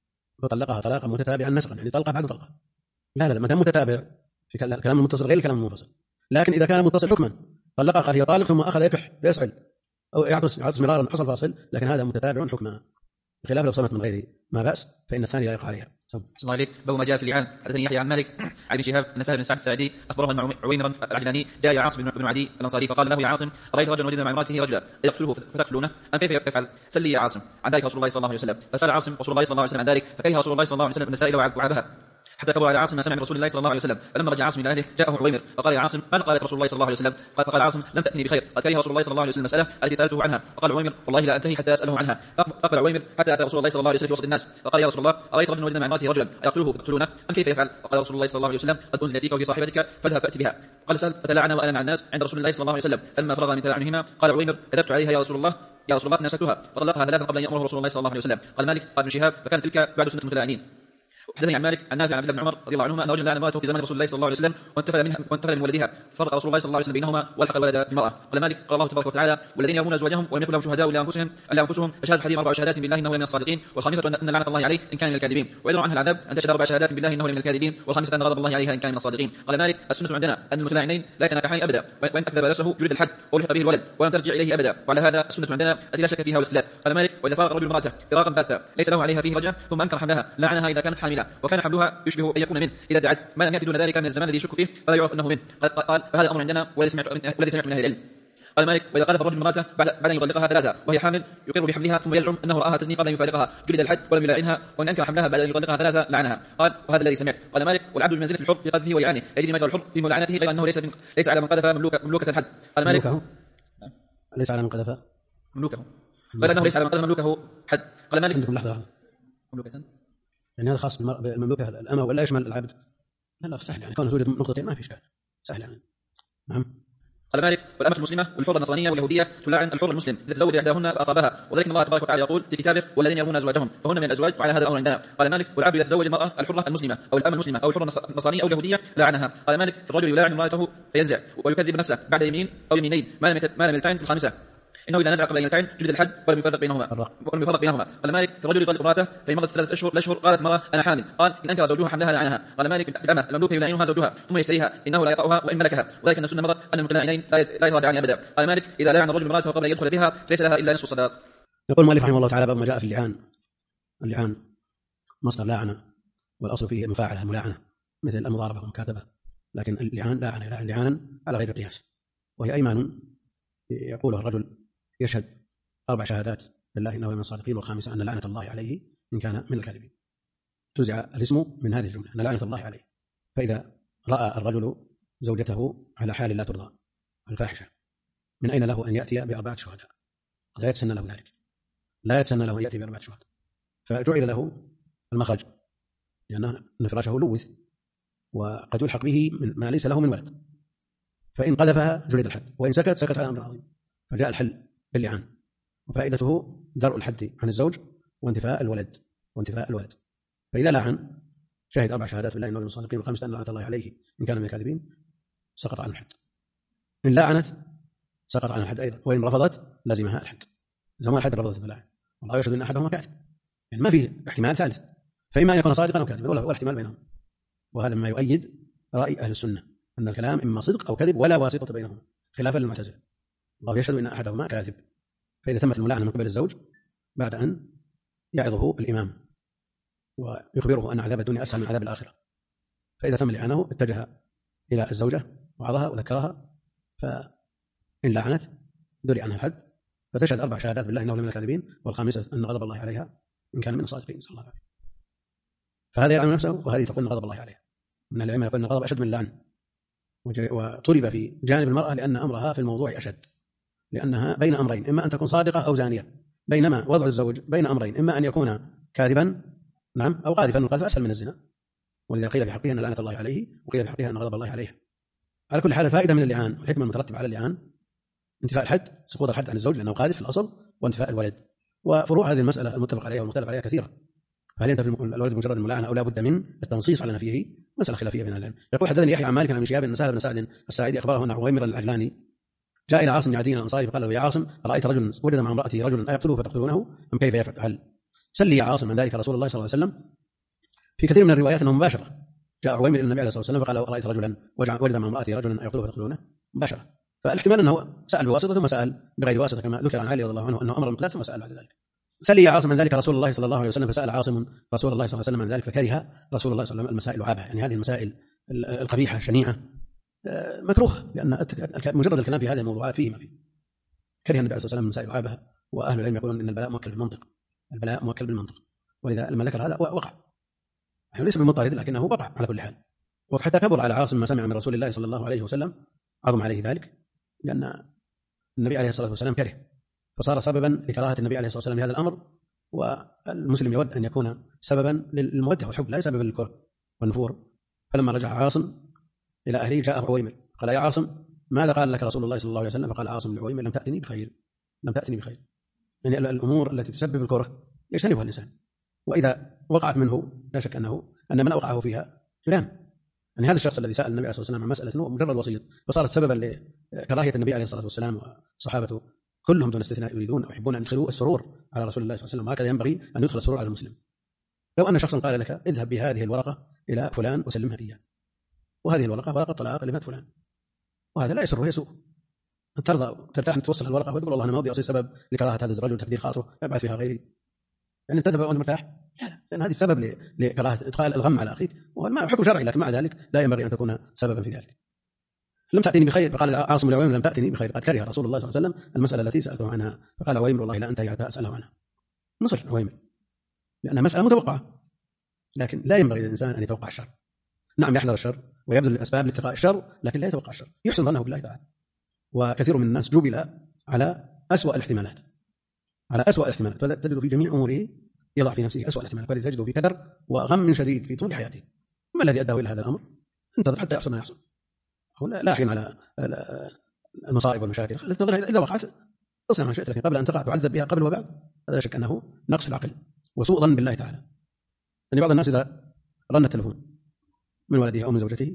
فطلقها طلاقا متتابعا نسقا، يعني طلقها بعد طلقه. لا ما دام متتابع في كلام المتصل غير الكلام المنفصل. لكن إذا كان متصل حكما طلقها قال هي طالق ثم أخذ يكح يسعل أو يعطس مرارا حصل فاصل، لكن هذا متتابع حكما، بخلاف لو صمت من غير ما بأس فإن الثاني لا يقع عليها. صلى الله عليك. باب ما جاء في اللعان. حدثني يحيى عن مالك عن ابن شهاب ان سهل بن سعد الساعدي اخبره ان عويمرا العجلاني جاء يا عاصم بن عدي الانصاري فقال له يا عاصم رايت رجلا وجد مع امراته رجلا يقتله فتقتلونه ام كيف يفعل؟ سل لي يا عاصم عن ذلك رسول الله صلى الله عليه وسلم. فسال عاصم رسول الله صلى الله عليه وسلم عن ذلك فكره رسول الله صلى الله عليه وسلم المسائل وعابها حتى كبر على عاصم ما سمع من رسول الله صلى الله عليه وسلم. فلما رجع عاصم الى اهله جاءه عويمر فقال يا عاصم ماذا قالت رسول الله صلى الله عليه وسلم؟ فقال عاصم لم تاتني بخير، قد كره رسول الله صلى الله عليه وسلم المساله التي سالته عنها. فقال عويمر والله لا انتهي حتى اساله عنها. فاقبل عويمر حتى اتى رسول الله صلى الله عليه وسلم في وسط الناس فقال يا رسول الله ارايت رجلا وجد مع امراته رجلا ايقتله فتقتلونه ام كيف يفعل؟ فقال رسول الله صلى الله عليه وسلم قد انزل فيك وفي صاحبتك فاذهب فات بها. قال سهل فتلاعن وانا مع الناس عند رسول الله صلى الله عليه وسلم. فلما فرغ من تلاعنهما قال عويمر كتبت عليها يا رسول الله فنسكتها فطلقها ثلاثا قبل ان يامره رسول الله صلى الله عليه وسلم. قال مالك قال ابن شهاب فكانت تلك بعد سنه المتلاعنين. وحدثني عن مالك عن نافع عن عبد الله بن عمر رضي الله عنهما ان رجلا لعن امراته في زمن رسول الله صلى الله عليه وسلم وانتفل من ولدها فرق رسول الله صلى الله عليه وسلم بينهما والحق الولد بامراه. قال مالك قال الله تبارك وتعالى والذين يرمون ازواجهم ولم يكن لهم شهداء الا انفسهم فشهادة احدهم 4 شهادات بالله انه من الصادقين والخامسه ان لعنه الله عليه ان كان من الكاذبين ويدرى عنها العذاب ان تشهد 4 شهادات بالله انه من الكاذبين والخامسه ان غضب الله عليها ان كان من الصادقين. قال مالك السنه عندنا ان المتلاعنين لا يتناكحان ابدا وان اكذب نفسه جلد الحد ولحق به الولد ولم ترجع اليه ابدا وعلى هذا السنه عندنا التي لا شك فيها والاختلاف. قال مالك واذا فارق الرجل امراته فراقا باتا ليس له عليها فيه رجعه ثم انكر حملها لعنها اذا كانت حامله وكان حملها يشبه ان يكون منه اذا دعت ما لم ياتي دون ذلك من الزمان الذي يشك فيه فلا يعرف انه منه. قال فهذا امر عندنا والذي سمعت من اهل العلم. قال مالك واذا قذف الرجل امراته بعد ان يطلقها 3 وهي حامل يقر بحملها ثم يزعم انه راها تزني قبل ان يفارقها جلد الحد ولم يلاعنها وان انكر حملها بعد ان يطلقها 3 لعنها. قال وهذا الذي سمعت. قال مالك والعبد بمنزله الحر في قذفه ولعانه يجري ما يجري الحر في ملعنته غير انه ليس على من قذف مملوكه الحد. قال مالك ليس على من قذف مملوكه غير انه ليس على من قذف مملوكه حد. قال مالك عندكم لحظه مملوكه يعني هذا خاص بالمملوكه الامه ولا يشمل العبد؟ لا سهل يعني كونه توجد نقطتين ما في اشكال سهل يعني. نعم. قال مالك والأمة المسلمة والحرة النصرانية واليهودية تلاعن الحر المسلم إذا تزوج إحداهن فأصابها وذلك الله تبارك وتعالى يقول في كتابه والذين يرمون أزواجهم فهن من الأزواج وعلى هذا الأمر عندنا. قال مالك والعبد إذا تزوج المرأة الحرة المسلمة أو الأمة المسلمة أو الحرة النصرانية أو اليهودية لعنها. قال مالك في الرجل يلاعن امرأته فينزع ويكذب نفسه بعد يمين أو يمينين ما لم يلتعن في الخامسة انه اذا نزع قبل ان يلتعن جلد الحد ولم يفرق بينهما. قال مالك في الرجل يطلق امراته فان مضت 3 اشهر قالت المراه انا حامل قال ان انكر زوجها حملها لعنها. قال مالك في الامه المملوكه يلاعنها زوجها ثم يشتريها انه لا يطأها وان ملكها وذلك ان السنه مضت ان المتلاعنين لا يتراجعان ابدا. قال مالك اذا لاعن الرجل امراته قبل ان يدخل بها فليس لها الا نصف الصداق. يقول المؤلف رحمه الله تعالى باب ما جاء في اللعان مصدر لاعنه والاصل فيه المفاعله الملاعنه مثل المضاربه والمكاتبه، لكن اللعان لاعن لعانا على غير القياس وهي ايمان يقولها الرجل يشهد 4 شهادات بالله انه من الصادقين والخامسه ان لعنه الله عليه ان كان من الكاذبين. تزع الاسم من هذه الجمله ان لعنه الله عليه. فاذا راى الرجل زوجته على حال لا ترضى الفاحشه من اين له ان ياتي ب4 شهداء؟ لا يتسنى له ذلك، لا يتسنى له ان ياتي ب4 شهداء، فجعل له المخرج لان فراشه لوث وقد يلحق به من ما ليس له من ولد، فان قذفها جلد الحد وان سكت على امر عظيم. فجاء الحل باللعان وفائدته درء الحد عن الزوج وانتفاء الولد. فإذا لعن شهد 4 شهادات بالله إنه من الصادقين والخامسة أن لعنة الله عليه إن كان من الكاذبين سقط عن الحد. إن لعنت سقط عن الحد أيضا، وإن رفضت لزمها الحد. زمان الحد رفضت اللاعن والله يشهد أن أحدهما كاذب، يعني ما في احتمال ثالث، فإما أن يكون صادقا أو كاذبا ولا احتمال بينهم. وهذا ما يؤيد رأي أهل السنة أن الكلام إما صدق أو كذب ولا واسطة بينهما خلافا للمعتزلة. الله يشهد أن أحدهما كاذب. فإذا تمت الملاعنة من قبل الزوج بعد أن يعظه الإمام ويخبره أن عذاب الدنيا أسهل من عذاب الآخرة، فإذا تم لعنه اتجه إلى الزوجة وعظها وذكرها، فإن لعنت دري عنها الحد فتشهد 4 شهادات بالله إنه من الكاذبين والخامسة أن غضب الله عليها إن كان من الصادقين صلى الله عليه وسلم. فهذا يلعن نفسه وهذه تقول غضب الله عليها. من العلماء يقول أن الغضب أشد من اللعن، وطلب في جانب المرأة لأن أمرها في الموضوع أشد، لأنها بين أمرين إما أن تكون صادقة أو زانية، بينما وضع الزوج بين أمرين إما أن يكون كاذبا نعم أو قاذفا، والقذف أسهل من الزنا، ولذا قيل في حقها أن لعنة الله عليه وقيل في حقها أن غضب الله عليها. على كل حال الفائدة من اللعان والحكمة المترتبة على اللعان انتفاء الحد، سقوط الحد عن الزوج لأنه قاذف في الأصل، وانتفاء الولد. وفروع هذه المسألة المتفق عليها والمختلف عليها كثيرة. فهل ينتفي الولد بمجرد الملاعنة أو لا بد من التنصيص على نفيه؟ مسألة خلافية بين العلم. يقول حدثني يحيى عن مالك عن شهاب بن سهل بن سعد الساعدي أخبره أن عويمر العجلاني جاء إلى عاصم بن عدي الأنصاري فقال له: يا عاصم، رأيت رجلا وجد مع امرأته رجلا أيقتله فتقتلونه أم كيف يفعل؟ سلي يا عاصم عن ذلك رسول الله صلى الله عليه وسلم. في كثير من الروايات أنه مباشرة، جاء عويمر إلى النبي عليه الصلاة والسلام فقال: رأيت رجلا وجد مع امرأته رجلا أيقتله فتقتلونه مباشرة. فالاحتمال أنه سأل بواسطة ثم سأل بغير واسطة، كما ذكر عن علي رضي الله عنه أنه أمر المقداد ثم سأل بعد ذلك. سلي يا عاصم عن ذلك رسول الله صلى الله عليه وسلم، فسأل عاصم رسول الله صلى الله عليه وسلم عن ذلك، فكره رسول الله صلى الله عليه وسلم المسائل لعابها، يعني هذه المسائل القبيحة الشنيعة مكروهة، لأن مجرد الكلام في هذه الموضوعات فيه ما فيه. كره النبي عليه الصلاة والسلام المسائل لعابها، وأهل العلم يقولون إن البلاء موكل بالمنطق، البلاء موكل بالمنطق، ولذا لما ذكر هذا وقع، يعني ليس بمضطرد لكنه وقع على كل حال. وحتى كبر على عاصم ما سمع من رسول الله صلى الله عليه وسلم، عظم عليه ذلك، لأن النبي عليه الصلاة والسلام كره، فصار سببا لكراهة النبي عليه الصلاة والسلام لهذا الأمر. والمسلم يود أن يكون سببا للمودة والحب، لا سببا للكره والنفور. فلما رجع عاصم إلى أهله جاء عويمر قال: يا عاصم، ماذا قال لك رسول الله صلى الله عليه وسلم؟ فقال عاصم لعويمر: لم تأتني بخير، لم تأتني بخير. يعني الأمور التي تسبب الكره يجتنبها الإنسان، وإذا وقعت منه لا شك أن من أوقعه فيها يلام. يعني هذا الشخص الذي سأل النبي عليه الصلاة والسلام عن مسألة مجرد وسيط، فصارت سببا لكراهية النبي عليه الصلاة والسلام وصحابته كلهم دون استثناء يريدون أو يحبون أن يدخلوا السرور على رسول الله صلى الله عليه وسلم، وهكذا ينبغي أن يدخل السرور على المسلم. لو أن شخصا قال لك: اذهب بهذه الورقة إلى فلان وسلمها إياه، وهذه الورقة ورقة طلاق لابنة فلان، وهذا لا يسره يسوء، أن ترضى ترتاح أن توصل الورقة وتقول: والله أنا ما ودي أصير سبب لكراهة هذا الرجل تقدير خاصه يبعث فيها غيري، يعني تذهب وأنت مرتاح؟ لا، لأن هذه سبب لكراهة إدخال الغم على أخيك، وما حكم شرعي، لكن مع ذلك لا ينبغي أن تكون سببا في ذلك. لم تأتني بخير، فقال عاصم لعويمر: لم تأتني بخير، قد كره رسول الله صلى الله عليه وسلم المسألة التي سألته عنها. فقال عويمر: والله لا أنتهي حتى أسأله عنها. نصر عويمر لأنها مسألة متوقعة، لكن لا ينبغي للإنسان أن يتوقع الشر. نعم، يحذر الشر ويبذل الأسباب لاتقاء الشر، لكن لا يتوقع الشر، يحسن ظنه بالله تعالى. وكثير من الناس جبل على أسوأ الاحتمالات، على أسوأ الاحتمالات، فتجد في جميع أموره يضع في نفسه أسوأ الاحتمالات، فتجده في كدر وغم شديد في طول حياته. ما الذي أداه إلى هذا الأمر؟ انتظر حتى يحصل ما يحصل، لا حين على المصائب والمشاكل، إذا وقعت اصنع ما شئت، لكن قبل أن تقع تعذب بها قبل وبعد، هذا لا شك أنه نقص في العقل وسوء ظن بالله تعالى. يعني بعض الناس إذا رن التلفون من ولده أو من زوجته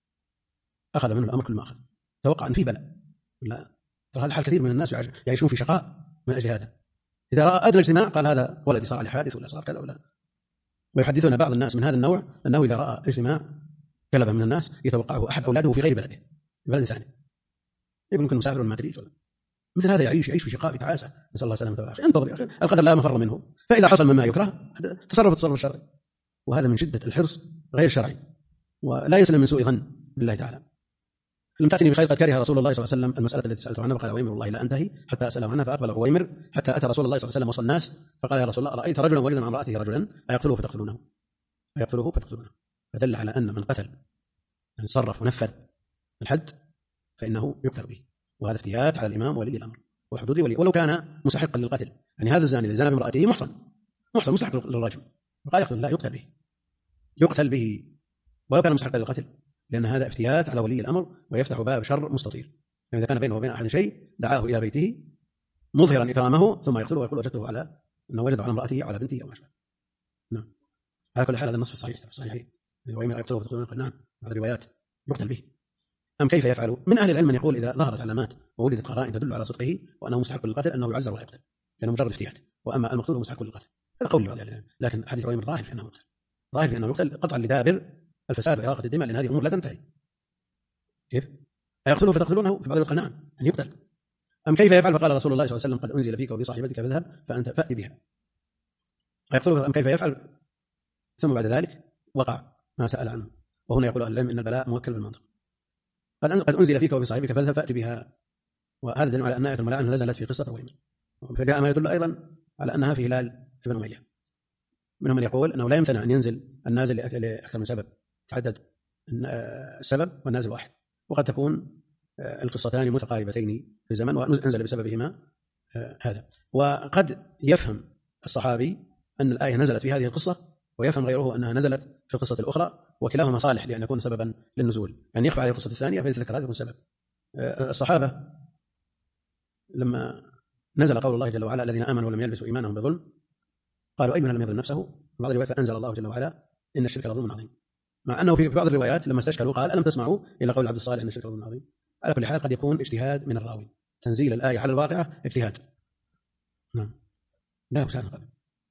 أخذ منه الأمر كل ما أخذ، توقع أن فيه بلاء. لا، هذا حال كثير من الناس يعيشون في شقاء من أجل هذا. إذا رأى أدنى اجتماع قال: هذا ولدي صار عليه حادث ولا صار كذا ولا. ويحدثنا بعض الناس من هذا النوع أنه إذا رأى اجتماع كلبة من الناس يتوقعه أحد أولاده في غير بلده، في بلد ثاني، يمكن مسافر ما تريد، مثل هذا يعيش في شقاء، في تعاسة، نسأل الله السلامة والعافية. انتظر يا أخي، القدر لا مفر منه، فإذا حصل مما يكره تصرف التصرف الشرعي، وهذا من شدة الحرص غير شرعي، ولا يسلم من سوء ظن بالله تعالى. لم تأتني بخير، قد كره رسول الله صلى الله عليه وسلم المسألة التي سألته عنها. فقال عويمر: والله لا أنتهي حتى أسأله عنها. فأقبل عويمر حتى أتى رسول الله صلى الله عليه وسلم وصل الناس، فقال: يا رسول الله، رأيت رجلا وجد مع امرأته رجلا أيقتله فتقتلونه، أيقتله فتقتلونه. فدل على أن من قتل، من صرف ونفذ الحد، فإنه يقتل به، وهذا افتيات على الإمام ولي الأمر وحدود ولي، ولو كان مستحقا للقتل. يعني هذا الزاني الذي زنى بامرأته محصن مستحق للرجم، وقال: يقتل، لا، يقتل به ولو كان مستحقا للقتل، لأن هذا افتيات على ولي الأمر ويفتح باب شر مستطير. يعني إذا كان بينه وبين أحد شيء دعاه إلى بيته مظهرا إكرامه ثم يقتله ويقول: وجدته على أنه وجد على امرأته أو على بنته أو ما شابه. نعم، على كل حال هذا النص في الصحيح، في الصحيحين. وعويمر يقتله فتقتلونه، نعم، هذه الروايات يقتل به. أم كيف يفعل؟ من أهل العلم من يقول: إذا ظهرت علامات ووجدت قرائن تدل على صدقه وأنه مستحق للقتل أنه يعزر ولا يقتل، لأنه مجرد افتيات. وأما المقتول مستحق للقتل، هذا قول لبعض أهل العلم، لكن حديث عويمر ظاهر في أنه يقتل، ظاهر في أنه يقتل قطعا لدابر الفساد وإراقة الدماء، لأن هذه الأمور لا تنتهي. كيف؟ أيقتله فتقتلونه؟ في بعض القول نعم، أن يقتل. أم كيف يفعل؟ فقال رسول الله صلى الله عليه وسلم: قد أنزل فيك وبصاحبتك فاذهب فأنت فأت بها. أيقتله أم كيف يفعل؟ ثم بعد ذلك وقع ما سأل عنه، وهنا يقول أهل العلم إن البلاء موكل بالمنطق. قد أنزل فيك وبصاحبك فاذهب فأت بها، وهذا دليل على أن آية الملاعنة نزلت في قصة عويمر. فجاء ما يدل أيضا على أنها في هلال ابن أمية. منهم من يقول أنه لا يمتنع أن ينزل النازل لأكثر من سبب، تعدد السبب والنازل واحد، وقد تكون القصتان متقاربتين في الزمن وأنزل بسببهما هذا. وقد يفهم الصحابي أن الآية نزلت في هذه القصة، ويفهم غيره أنها نزلت في القصة الأخرى، وكلاهما صالح لأن يكون سببا للنزول، يعني يخفى عليه القصة الثانية فيتذكر هذا يكون سبب. الصحابة لما نزل قول الله جل وعلا الذين آمنوا ولم يلبسوا إيمانهم بظلم قالوا أينا لم يظلم نفسه. في بعض الروايات فأنزل الله جل وعلا إن الشرك لظلم عظيم، مع أنه في بعض الروايات لما استشكلوا قال ألم تسمعوا إلى قول عبد الصالح إن الشرك لظلم عظيم. على كل حال قد يكون اجتهاد من الراوي، تنزيل الآية على الواقعة اجتهاد. نعم لا يسأل قبل.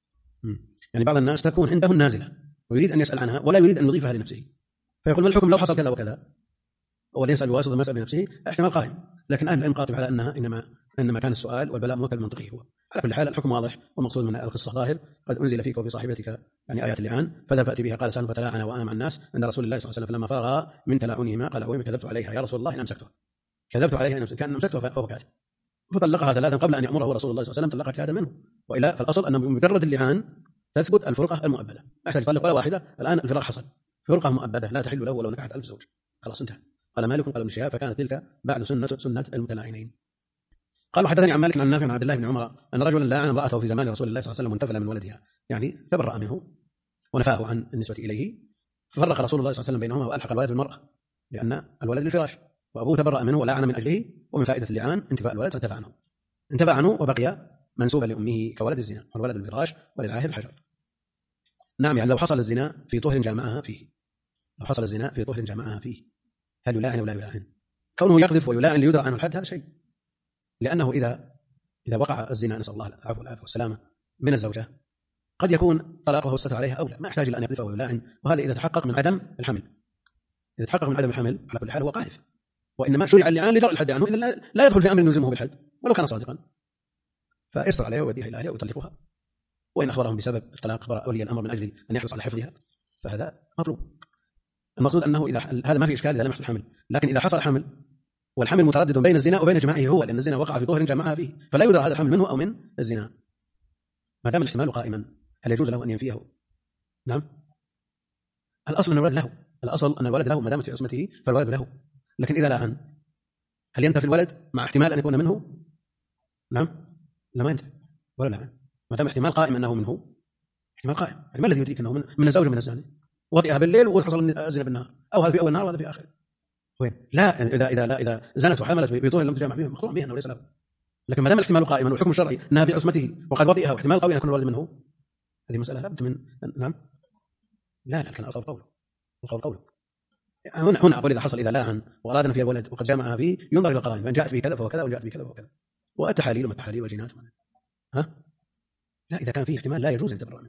يعني بعض الناس تكون عنده النازلة ويريد أن يسأل عنها ولا يريد أن يضيفها لنفسه، فيقول ما الحكم لو حصل كذا وكذا، أول يسأل بواسطة ما يسأل بنفسه، احتمال قائم. لكن أهل العلم قاطب على أنها إنما كان السؤال والبلاء موكل منطقي هو. على كل حال الحكم واضح، والمقصود من القصة ظاهر. قد أنزل فيك وفي صاحبتك يعني آيات اللعان، فذا فأتي بها. قال سالم فتلاعن وأنا مع الناس عند رسول الله صلى الله عليه وسلم، فلما فرغ من تلاعنهما قال أويم كذبت عليها يا رسول الله إن أمسكتها، كذبت عليها إن أمسكتها فهو كاذب. فطلقها ثلاثا قبل أن يأمره رسول الله صلى الله عليه وسلم، طلقها اجتهادا منه. وإلا فالأصل أن بمجرد اللعان تثبت الفرقة المؤبدة، ما يحتاج يطلق ولا واحدة. الآن الفراق حصل، فرقة مؤبدة لا تحل له ولو نكحت 1000 زوج، خلاص انتهى. قال مالك قال ابن شهاب فكانت تلك بعد سنة المتلاعنين. قال حدثني عن مالك عن نافع عن عبد الله بن عمر أن رجلا لاعن امرأته في زمان رسول الله صلى الله عليه وسلم وانتفل من ولدها، يعني تبرأ منه ونفاه عن النسبة إليه، ففرق رسول الله صلى الله عليه وسلم بينهما وألحق الولد بالمرأة، لأن الولد للفراش وأبوه تبرأ منه ولاعن من أجله، ومن فائدة اللعان انتفاء الولد فانتفى عنه وبقي منسوبا لأمه كولد الزنا، والولد الفراش وللعاهر الحجر. نعم، يعني لو حصل الزنا في طهر جامعها فيه، لو حصل الزنا في طهر جامعها فيه، هل يلاعن ولا يلاعن؟ كونه يقذف ويلاعن ليدرى عنه الحد هذا شيء، لأنه إذا وقع الزنا نسأل الله العفو والعافية والسلامة من الزوجة قد يكون طلاقه والستر عليها أولى، ما يحتاج إلى أن يقذفه ويلاعن. وهذا إذا تحقق من عدم الحمل، إذا تحقق من عدم الحمل على كل حال هو قاذف، وإنما شرع اللعان لدرء الحد عنه، إلا لا يدخل في أمر يلزمه بالحد ولو كان صادقا، فيسطر عليها ويوديها إلى أهلها ويطلقها. وإن أخبرهم بسبب الطلاق أخبر أولي الأمر من أجل أن يحرص على حفظها فهذا مطلوب. المقصود أنه إذا هذا ما في إشكال إذا لم يحصل الحمل، لكن إذا حصل حمل والحمل متردد بين الزنا وبين جماعه هو، لأن الزنا وقع في طهر جمعها فيه، فلا يدرى هذا الحمل منه أو من الزنا ما دام الاحتمال قائما. هل يجوز له أن ينفيه؟ نعم، الأصل أن الولد له، الأصل أن الولد له ما دامت في عصمته فالولد له. لكن إذا لاعن هل ينتفي الولد مع احتمال أن يكون منه؟ نعم لا، ما ينتفي ولا لاعن ما دام احتمال قائم أنه منه، احتمال قائم. يعني ما الذي يدريك أنه من الزوج من الزاني؟ وطئها بالليل وحصل الزنا بالنهار، أو هذا في أول النهار وهذا في آخر. وين؟ لا، إذا زنت وحملت بطهر لم تجامع فيه مقطوع به أنه ليس له. لكن ما دام الاحتمال قائما والحكم الشرعي أنها بعصمته وقد وطئها واحتمال قوي أن يكون الولد منه، هذه مسألة لا بد من. نعم لا لكن القول قوله. هنا أقول إذا حصل إذا لاعن وأرادنا فيها الولد وقد جامعها فيه ينظر إلى القرائن، فإن جاءت به كذا فهو كذا وجاءت به كذا فهو كذا، والتحاليل والجينات. لا إذا كان فيه احتمال لا يجوز أن يتبرأ منه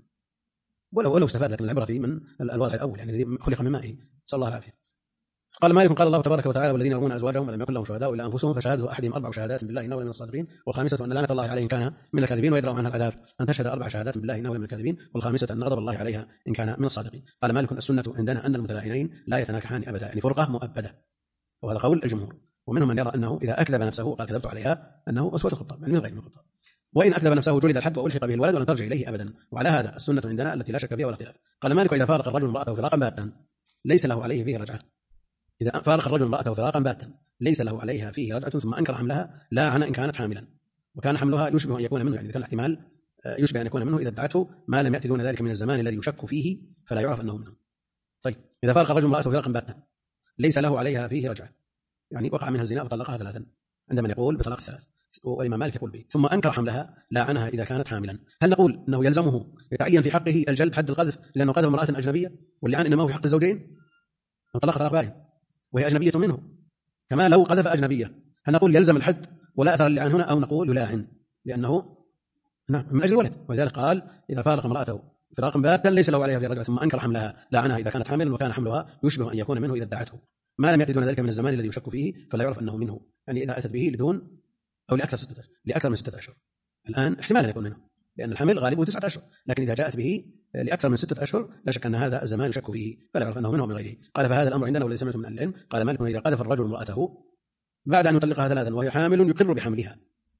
ولو استفاد، لكن العبرة فيه من الوضع الأول، يعني الذي خلق من مائه. صلى الله العافية. قال مالك قال الله تبارك وتعالى والذين يرمون أزواجهم ولم يكن لهم شهداء إلا أنفسهم فشهادة أحدهم 4 شهادات بالله إنه لمن الصادقين، والخامسة أن لعنة الله عليه إن كان من الكاذبين ويدرأ عنها العذاب أن تشهد 4 شهادات بالله إنه لمن الكاذبين، والخامسة أن غضب الله عليها إن كان من الصادقين. قال مالك السنة عندنا أن المتلاعنين لا يتناكحان أبدا، يعني فرقة مؤبدة، وهذا قول الجمهور. ومنهم من يرى أنه إذا أكذب نفسه قال كذبت عليها أنه وسوسة الخطاب، يعني من غير الخطاب، وإن أكذب نفسه جلد الحد وألحق به الولد ولن ترجع إليه أبدا. وعلى هذا السنة عندنا التي لا شك فيها ولا اختلاف. قال مالك إذا فارق الرجل امرأته فراقا باتا ليس له عليه فيه رجعة، إذا فارق الرجل امرأته فراقا باتا ليس له عليها فيه رجعة ثم أنكر حملها لاعن إن كانت حاملا وكان حملها يشبه أن يكون منه، يعني كان احتمال يشبه أن يكون منه إذا ادعته ما لم يأتي دون ذلك من الزمان الذي يشك فيه فلا يعرف أنه منه. طيب إذا فارق الرجل امرأته فراقا باتا ليس له عليها فيه رجعة، يعني وقع منها الزنا فطلقها 3 عندما يقول بطلاق 3، والإمام مالك يقول به ثم أنكر حملها لاعنها إذا كانت حاملا. هل نقول أنه يلزمه يتعين في حقه الجلد حد القذف لأنه قذف امرأة أجنبية، واللعان إنما هو في حق الزوجين طلق طلاق باين وهي أجنبية منه كما لو قذف أجنبية؟ هل نقول يلزم الحد ولا أثر اللعان هنا، أو نقول يلاعن لأنه نعم من أجل الولد؟ ولذلك قال إذا فارق امرأته فراقا باتا ليس له عليها في رجعة ثم أنكر حملها لاعنها إذا كانت حاملا وكان حملها يشبه أن يكون منه إذا ادعته ما لم يأتي دون ذلك من الزمان الذي يشك فيه فلا يعرف أنه منه، يعني إذا أتت به لدون أو لأكثر من 6 أشهر. الآن احتمال أن يكون منه لأن الحمل غالبه 9 أشهر، لكن إذا جاءت به لأكثر من 6 أشهر لا شك أن هذا الزمان يشك فيه فلا يعرف أنه منه ومن غيره. قال فهذا الأمر عندنا والذي سمعته من العلم. قال مالك إذا قذف الرجل امرأته بعد أن يطلقها 3 وهي حامل يقر بحملها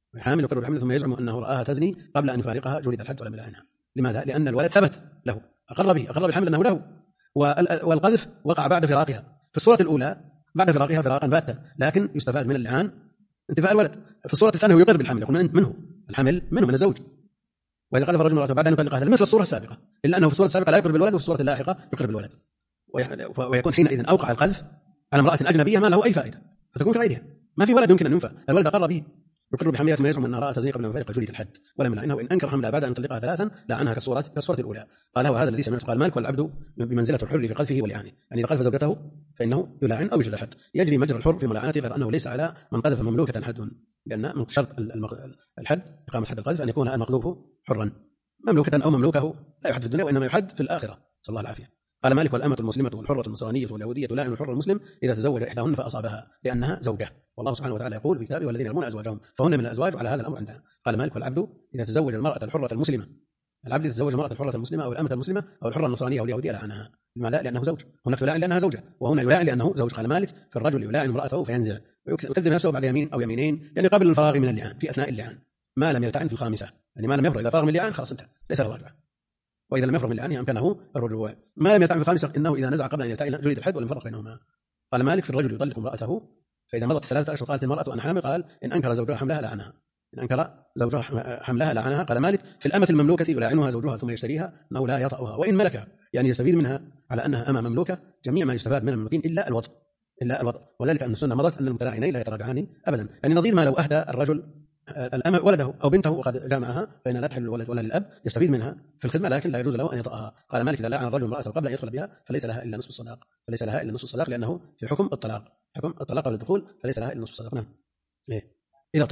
ثم يزعم أنه رآها تزني قبل أن يفارقها جلد الحد ولا بلعنها. لماذا؟ لأن الولد ثبت له، أقر بالحمل أنه له، والقذف وقع بعد فراقها. في الصورة الأولى بعد فراقها فراقا باتا، لكن يستفاد من اللعان انتفاء الولد. في الصورة الثانية يقر بالحمل، يقول منه الحمل منه من الزوج. وإذا قذف الرجل امرأته بعد أن يطلقها مثل الصورة السابقة، إلا أنه في الصورة السابقة لا يقر بالولد وفي الصورة اللاحقة يقر بالولد، ويكون حينئذ أوقع القذف على امرأة أجنبية ما له أي فائدة فتكون كغيرها، ما في ولد يمكن أن ينفى، الولد أقر به يقر بحمية ما يزعم أنها رأت زين قبل مفارقة جلد الحد ولم يلعنها، وإن أنكر حملها بعد أن طلقها 3 لعنها كالصورة الأولى. قال وهذا الذي سمعت. قال مالك والعبد بمنزلة الحر في قذفه ولعانه، يعني إذا قذف زوجته فإنه يلعن أو يجلد الحد، يجري مجرى الحر في ملاعنته، غير أنه ليس على من قذف مملوكة حد، لأن من شرط الحد إقامة حد القذف أن يكون المقذوف حرا، مملوكة أو مملوكه لا يحد في الدنيا وإنما يحد في الآخرة، صلى الله العافية. قال مالك والأمة المسلمة والحرة النصرانية واليهودية لا الحر المسلم إذا تزوج إحداهن فأصابها لأنها زوجة، والله سبحانه وتعالى يقول في كتابه والذين يرمون أزواجهم فهن من الأزواج، وعلى هذا الأمر عندنا. قال مالك والعبد إذا تزوج المرأة الحرة المسلمة، العبد يتزوج المرأة الحرة المسلمة أو الأمة المسلمة أو الحرة النصرانية أو اليهودية لعنها. لماذا؟ لأنه زوج. هناك تلاعن لأنها زوجة، وهنا يلاعن لأنه زوج. قال مالك في الرجل يلاعن امرأته فينزع ويكذب نفسه بعد يمين أو يمينين، يعني قبل الفراغ من اللعان في أثناء اللعان، ما لم يلتعن في الخامسة، يعني ما لم يفرغ إذا فرغ من اللعان خلاص انتهى ليس له رجعة، وإذا لم يفرغ من اللعان أمكنه الرجوع. ما لم يلتعن في الخامسة إنه إذا نزع قبل أن يلتعن جلد الحد ولم يفرق بينهما. قال مالك في الرجل يطلق امرأته فإذا مضت 3 أشهر قالت المرأة أنا حامل، قال إن أنكر زوجها حملها لعنها، إن أنكر زوجها حملها لعنها. قال مالك في الأمة المملوكة يلاعنها زوجها ثم يشتريها أنه لا يطأها، وإن ملكها يعني يستفيد منها على أنها أمة مملوكة جميع ما يستفاد من المملوكين إلا الوطء، وذلك أن السنة مضت أن المتلاعنين لا يتراجعان أبدا، يعني نظير ما لو أهدى الرجل الأمة ولده أو بنته وقد جامعها فإن لا تحل الولد ولا للأب، يستفيد منها في الخدمة لكن لا يجوز له أن يطأها. قال مالك إذا لعن الرجل امرأته قبل أن يدخل بها فليس لها إلا نصف الصداق، لأنه في حكم الطلاق قبل الدخول فليس لها إلا نصف الصداق. نعم إذا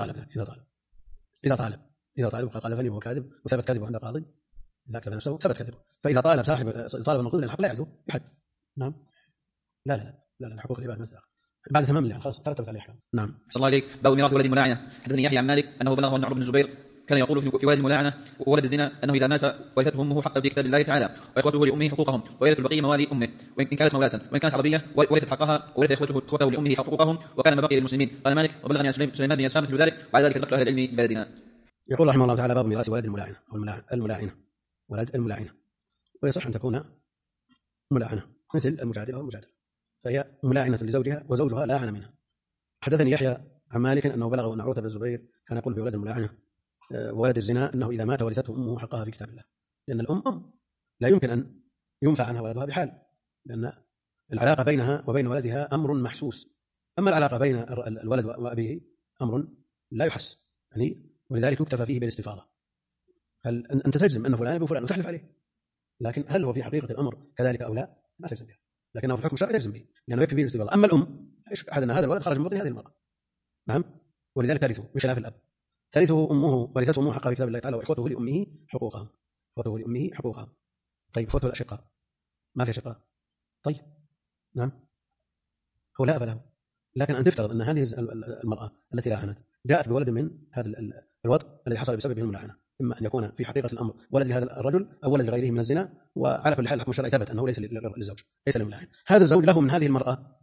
طالب قال فني هو كاذب وثبت كذبه عند قاضي، إذا كذب نفسه ثبت كذبه، فإذا طالب المقصود الحق لا يعزو يحد. نعم لا حقوق العباد مثلا بعد تمام اللعان خلاص ترتبت عليه احكام. نعم. صلى الله عليك. باب ميراث ولد الملاعنة. حدثني يحيى عن مالك انه بلغه ان عمرو بن الزبير كان يقول في ولد الملاعنة وولد الزنا انه اذا مات ورثته امه حقا في كتاب الله تعالى، واخوته لامه حقوقهم، ويرث البقيه موالي امه، وان كانت مولاة، وان كانت عربيه ورثت حقها، ورث اخوته لامه حقوقهم، وكان ما بقي للمسلمين. قال مالك وبلغني عن سليمان بن يسار مثل ذلك، وعلى ذلك ذكر اهل العلم بلدنا. يقول رحمه الله تعالى باب ميراث ولد الملاعنة او ولد الملاعنة، ويصح ان تكون ملاعنة مثل المجادلة والمجادلة، فهي ملاعنة لزوجها وزوجها لا عن منها. حدثني يحيى عن مالك أنه بلغه أن عروة بن الزبير كان يقول في ولد الملاعنة ولد الزنا أنه إذا مات ورثته أمه حقها في كتاب الله، لأن الأم لا يمكن أن ينفع عنها ولدها بحال، لأن العلاقة بينها وبين ولدها أمر محسوس، أما العلاقة بين الولد وأبيه أمر لا يحس، يعني ولذلك يكتفى فيه بالاستفاضة. هل أنت تجزم أن فلان ابن فلان وتحلف عليه، لكن هل هو في حقيقة الأمر كذلك أو لا؟ ما تجزم به، لكنه في الحكم الشرعي تجزم به لأنه يكفي به الاستفاضة. أما الأم يشك أحد أن هذا الولد خرج من بطن هذه المرأة، نعم، ولذلك ترثه بخلاف الأب، ورثته أمه حقها في كتاب الله تعالى، وإخوته لأمه حقوقهم. طيب إخوته الأشقاء ما في أشقاء، طيب نعم هو لا أب له، لكن أن تفترض أن هذه المرأة التي لاعنت جاءت بولد من هذا الوطء الذي حصل بسببه الملاعنة، إما أن يكون في حقيقة الأمر ولد لهذا الرجل أو ولد لغيره من الزنا، وعلى كل حال الحكم الشرعي ثبت أنه ليس للزوج، ليس للملاعن. هذا الزوج له من هذه المرأة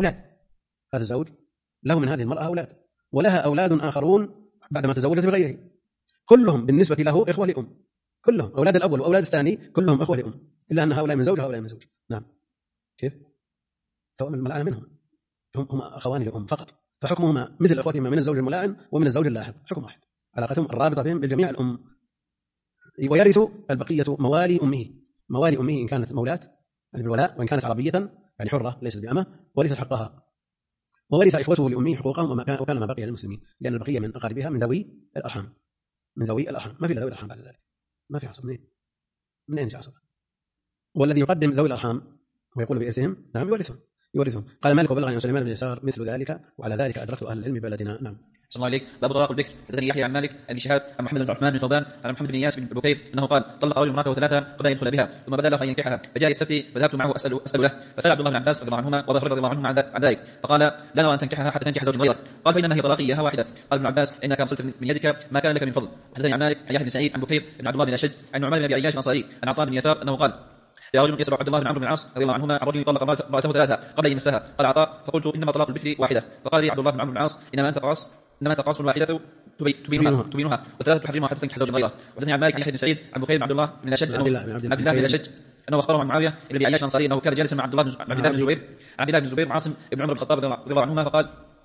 أولاد، ولها أولاد آخرون بعدما تزوجت بغيره، كلهم بالنسبة له إخوة لأم، كلهم أولاد الأول وأولاد الثاني كلهم إخوة لأم، إلا أن هؤلاء من زوج هؤلاء من زوج. نعم كيف؟ توأم الملاعنة منهم، هم أخوان لأم فقط، فحكمهما مثل أخوتهما من الزوج الملاعن ومن الزوج اللاحق، حكم واحد، علاقتهم الرابطة بهم بالجميع الأم. ويرث البقية موالي أمه إن كانت مولاة يعني بالولاء، وإن كانت عربية يعني حرة ليست بأمة ورثت حقها، وورث إخوته لأمه حقوقهم وكان ما بقي للمسلمين، لأن البقية من أقاربها من ذوي الأرحام، ما في ذوي الأرحام بعد ذلك، ما في عصب. من أين جاء عصب؟ والذي يقدم ذوي الأرحام ويقول بإرثهم نعم يورثهم. قال مالك وبلغني عن سليمان بن يسار مثل ذلك، وعلى ذلك أدركت أهل العلم بلدنا. نعم. صلى الله عليك. باب طلاق البكر. حدثني يحيى عن مالك عن شهاب عن محمد بن عثمان بن ثوبان عن محمد بن اياس بن بكير انه قال طلق رجل امراته 3 قبل ان يدخل بها، ثم بدا له ان ينكحها، فجاء يستفتي فذهبت معه اسال له، فسال عبد الله بن عباس رضي الله عنهما وابو هريره رضي الله عنهما عن ذلك، فقال لا نرى ان تنكحها حتى تنكح زوج غيره، قال فانما هي طلاقي اياها واحده. قال ابن عباس انك ارسلت من يدك ما كان لك من فضل. حدثني عن مالك عن يحيى بن سعيد عن بكير بن عبد الله بن اشج عن نعمان بن ابي عياش الانصاري عن عطاء بن يسار انه قال يا رجل يسبق عبد الله بن عمرو بن العاص رضي الله عنهما عن رجل طلق امراته 3 قبل ان يمسها، قال عطاء فقلت انما طلاق البكر واحده، فقال لي عبد الله بن عمرو بن العاص انما انت تقاص الواحده تبينها وثلاثه تحرمها حتى تنكح زوج غيره. وحدثني عن مالك عن يحيى بن سعيد عن بكير بن عبد الله بن الاشج عبد الله بن الاشج انه اخبره عن معاويه بن ابي عياش الانصاري انه كان جالسا مع عبد الله بن الزبير وعاصم بن عمر بن الخطاب رضي الله عنهما، فقال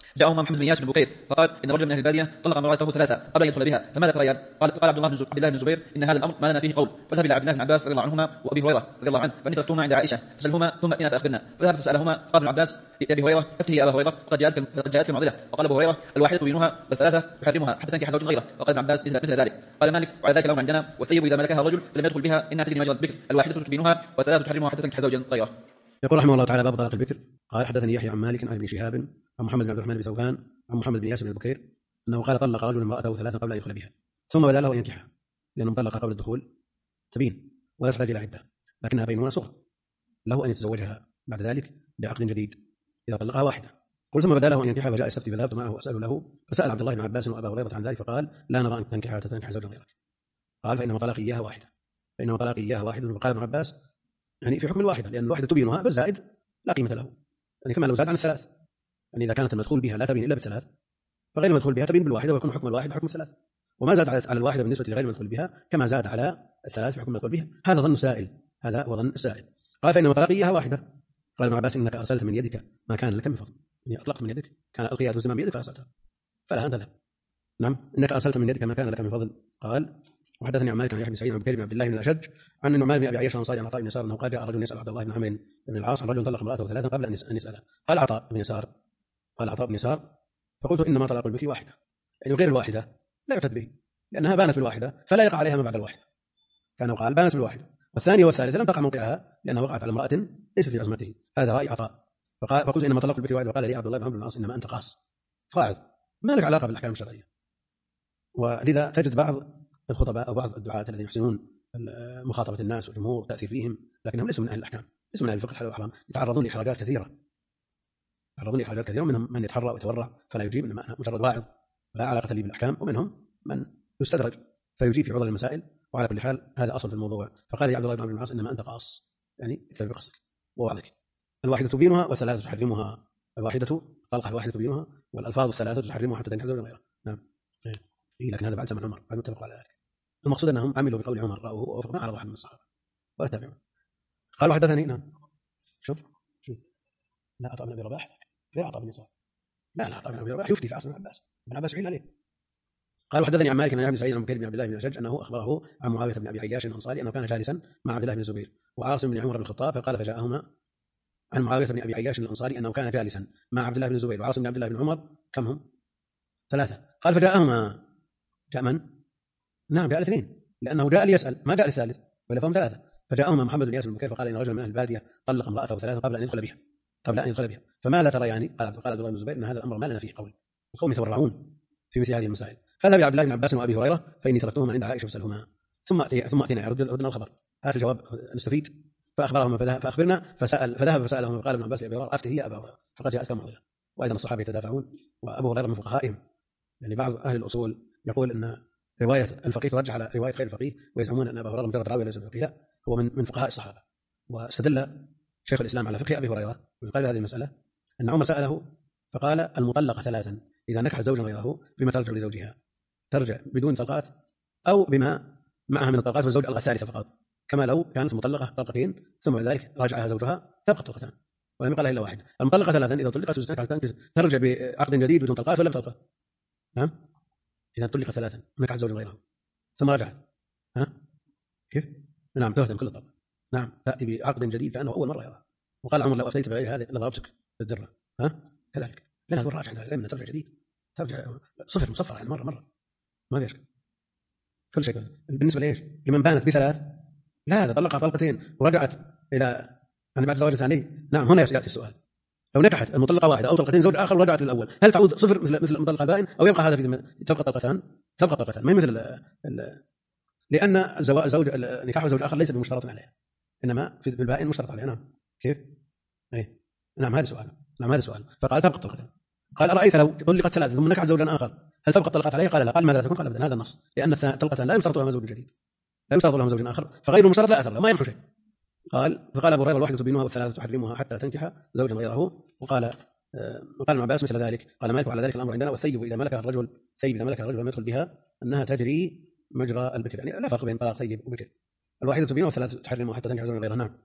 جاءهما محمد بن ياسر بن بكير فقال إن رجل من أهل البادية طلق امرأته 3 قبل أن يدخل بها، فماذا تريان؟ قال عبد الله بن زبير إن هذا الأمر ما لنا فيه قول، فذهب إلى عبد الله بن عباس رضي الله عنهما وأبي هريرة رضي الله عنه فإني تركتهما عند عائشة فسألهما ثم ائتنا فأخبرنا. فذهب فسألهما قال ابن عباس يا أبي هريرة افتهي يا أبا هريرة قد جاءتك المعضلة. وقال أبو هريرة الواحدة تبينها والثلاثة تحرمها حتى تنكح زوج غيره. وقال ابن عباس مثل ذلك. قال مالك وعلى ذلك الأمر عندنا والثيب إذا ملكها الرجل فلم يدخل بها إنها تجري مجرى البكر، الواحدة تبينها والثلاثة تحرمها حتى تنكح زوجا غيره. يقول رحمه الله تعالى باب طلاق البكر. قال حدثني يحيى عن مالك عن ابن شهاب عن محمد بن عبد الرحمن بن ثوبان عن محمد بن ياسر بن بكير انه قال طلق رجل امراته 3 قبل ان يدخل بها، ثم بدا له ان ينكحها لانه طلق قبل الدخول تبين ولا تحتاج الى عده، لكنها بينونه صغرى له ان يتزوجها بعد ذلك بعقد جديد اذا طلقها واحده. قل ثم بدا له ان ينكحها فجاء يستفتي فذهبت معه اسال له فسال عبد الله بن عباس وابا هريره عن ذلك فقال لا نرى ان تنكحها حتى تنكح زوجا غيرك. قال فانما طلاقي اياها واحده. وقال ابن عباس يعني في حكم الواحده لان الواحده تبينها بالزائد لا قيمه له، يعني كما لو زاد عن الثلاث، يعني اذا كانت المدخول بها لا تبين الا بالثلاث فغير المدخول بها تبين بالواحده ويكون حكم الواحد حكم الثلاث، وما زاد على الواحده بالنسبه لغير المدخول بها كما زاد على الثلاث في حكم المدخول بها. هذا ظن السائل، هذا هو ظن السائل. قال فانما طلاقي اياها واحده. قال ابن عباس انك ارسلت من يدك ما كان لك من فضل، يعني اطلقت من يدك، كان القياد والزمام بيدك فارسلتها فلا ان تذهب. نعم انك ارسلت من يدك ما كان لك من فضل. قال وحدثني عن مالك عن يحيى بن سعيد عن بكير بن عبد الله بن الاشج عن النعمان بن ابي عياش الانصاري عن عطاء بن يسار انه قال جاء رجل يسال عبد الله بن عمرو بن العاص عن رجل طلق امراته 3 قبل ان يساله. قال عطاء بن يسار فقلت انما طلاق البكر واحده، يعني غير الواحده لا يعتد به لانها بانت بالواحده فلا يقع عليها ما بعد الواحده، كان قال بانت بالواحده، والثانيه والثالثه لم تقع موقعها لانها وقعت على امراه ليست في عصمته. هذا راي عطاء. فقلت انما طلاق البكر واحد. وقال لي عبد الله بن عمرو بن العاص انما انت قاص قاعد ما لك علاقه بالاحكام الشرعيه. ولذا تجد بعض الخطباء او بعض الدعاة الذين يحسنون مخاطبه الناس والجمهور والتاثير فيهم لكنهم ليسوا من اهل الاحكام، ليسوا من اهل الفقه الحلال والحرام، يتعرضون لاحراجات كثيره، منهم من يتحرى ويتورع فلا يجيب انما مجرد واعظ لا علاقه لي بالاحكام، ومنهم من يستدرج فيجيب في عضل المسائل. وعلى كل حال هذا اصل في الموضوع. فقال لي عبد الله بن عمرو بن العاص انما انت قاص، يعني اكتب بقصدك ووعظك. الواحده تبينها والثلاثه تحرمها، الواحده طلقها الواحده تبينها والالفاظ الثلاثه تحرمها حتى تنكح زوجا غيره. نعم لكن هذا بعد زمن عمر، بعد متفق على ذلك. المقصود انهم عملوا بقول عمر راوه ووافقوا ما على واحد من الصحابه ولا تابعوا. قال وحدثني نعم شوف لا عطاء بن ابي رباح غير عطاء بن يسار، لا عطاء بن ابي رباح يفتي في عصر ابن عباس يعين عليه. قال وحدثني عن مالك عن ابي سعيد عن بكير بن عبد الله بن الاشج انه اخبره عن معاويه بن ابي عياش الانصاري انه كان جالسا مع عبد الله بن الزبير وعاصم بن عمر بن الخطاب فقال فجاءهما. عن معاويه بن ابي عياش الانصاري انه كان جالسا مع عبد الله بن الزبير وعاصم بن عبد الله بن عمر، كم هم؟ 3. قال فجاءهما، جاء من؟ نعم جاء الاثنين لانه جاء ليسال ما جاء للثالث ولا فهم 3. فجاءهما محمد بن ياسر بن بكير فقال ان رجلا من اهل الباديه طلق امراته 3 قبل ان يدخل بها فما لا ترى يعني؟ قال عبد الله بن الزبير ان هذا الامر ما لنا فيه قول، القوم يتورعون في مثل هذه المسائل. فذهب عبد الله بن عباس وابي هريره فاني تركتهما عند عائشه فسالهما ثم اتينا ردنا الخبر، هذا الجواب نستفيد. فاخبرهما فاخبرنا فذهب فسالهما فقال ابن عباس لابي هريره افتي يا ابا هريره فقد جاءتك معضله. وايضا الصحابه يتدافعون، وابو هريره من فقهائهم، يعني بعض اهل الاصول يقول ان روايه الفقيه ترجح على روايه غير الفقيه ويزعمون ان ابا هريره مجرد راوي ليس بفقيه، لا هو من فقهاء الصحابه. واستدل شيخ الاسلام على فقه ابي هريره وقال هذه المساله ان عمر ساله فقال المطلقه 3 اذا نكحت زوجا غيره بما ترجع لزوجها، ترجع بدون طلقات او بما معها من الطلقات والزوج الغى الثالثه فقط، كما لو كانت مطلقه 2 طلقتين ثم بعد ذلك راجعها زوجها تبقى 2 طلقتان ولم يقل الا واحده. المطلقه 3 اذا طلقت ترجع بعقد جديد بدون طلقات ولا بطلقه؟ نعم اذا طلقت 3 ونكحت زوجا غيره ثم رجعت كيف؟ نعم تهدم كل الطلقه، نعم تاتي بعقد جديد كانه اول مره يراها. وقال عمر لو افتيت بغير هذا لضربتك بالدره كذلك، لان هذا الراجع عندها العلم ترجع جديد، ترجع صفر مصفر يعني مره ما في اشكال كل شيء. بالنسبه لايش؟ لمن بانت ب3 لا طلقها 2 طلقتين ورجعت الى يعني بعد زواج ثاني، نعم هنا ياتي السؤال لو نكحت المطلقه 1 او 2 طلقتين زوج اخر ورجعت للاول هل تعود صفر مثل المطلقه البائن او يبقى هذا في تبقى طلقتان ما هي مثل لان زوج نكاح زوج اخر ليس بمشترط عليه انما في البائن مشترط عليه. نعم كيف؟ نعم هذا سؤال. فقال تبقى طلقتان. قال ارايت لو طلقت 3 ثم نكحت زوجا اخر هل تبقى الطلقات عليه؟ قال لا. قال ماذا تكون؟ قال ابدا هذا النص لان الطلقتان لا يشترط لهما زوج جديد، لا يشترط لهما زوج اخر، فغير المشترط لا اثر له ما يمحو شيء. فقال ابو هريره الواحده تبينها والثلاثه تحرمها حتى تنكح زوجا غيره. وقال ابن عباس مثل ذلك. قال مالك وعلى ذلك الامر عندنا والثيب اذا ملكها الرجل لم يدخل بها انها تجري مجرى البكر، يعني لا فرق بين طلاق ثيب وبكر. الواحده تبينها والثلاثه تحرمها حتى تنكح زوجا غيرها. نعم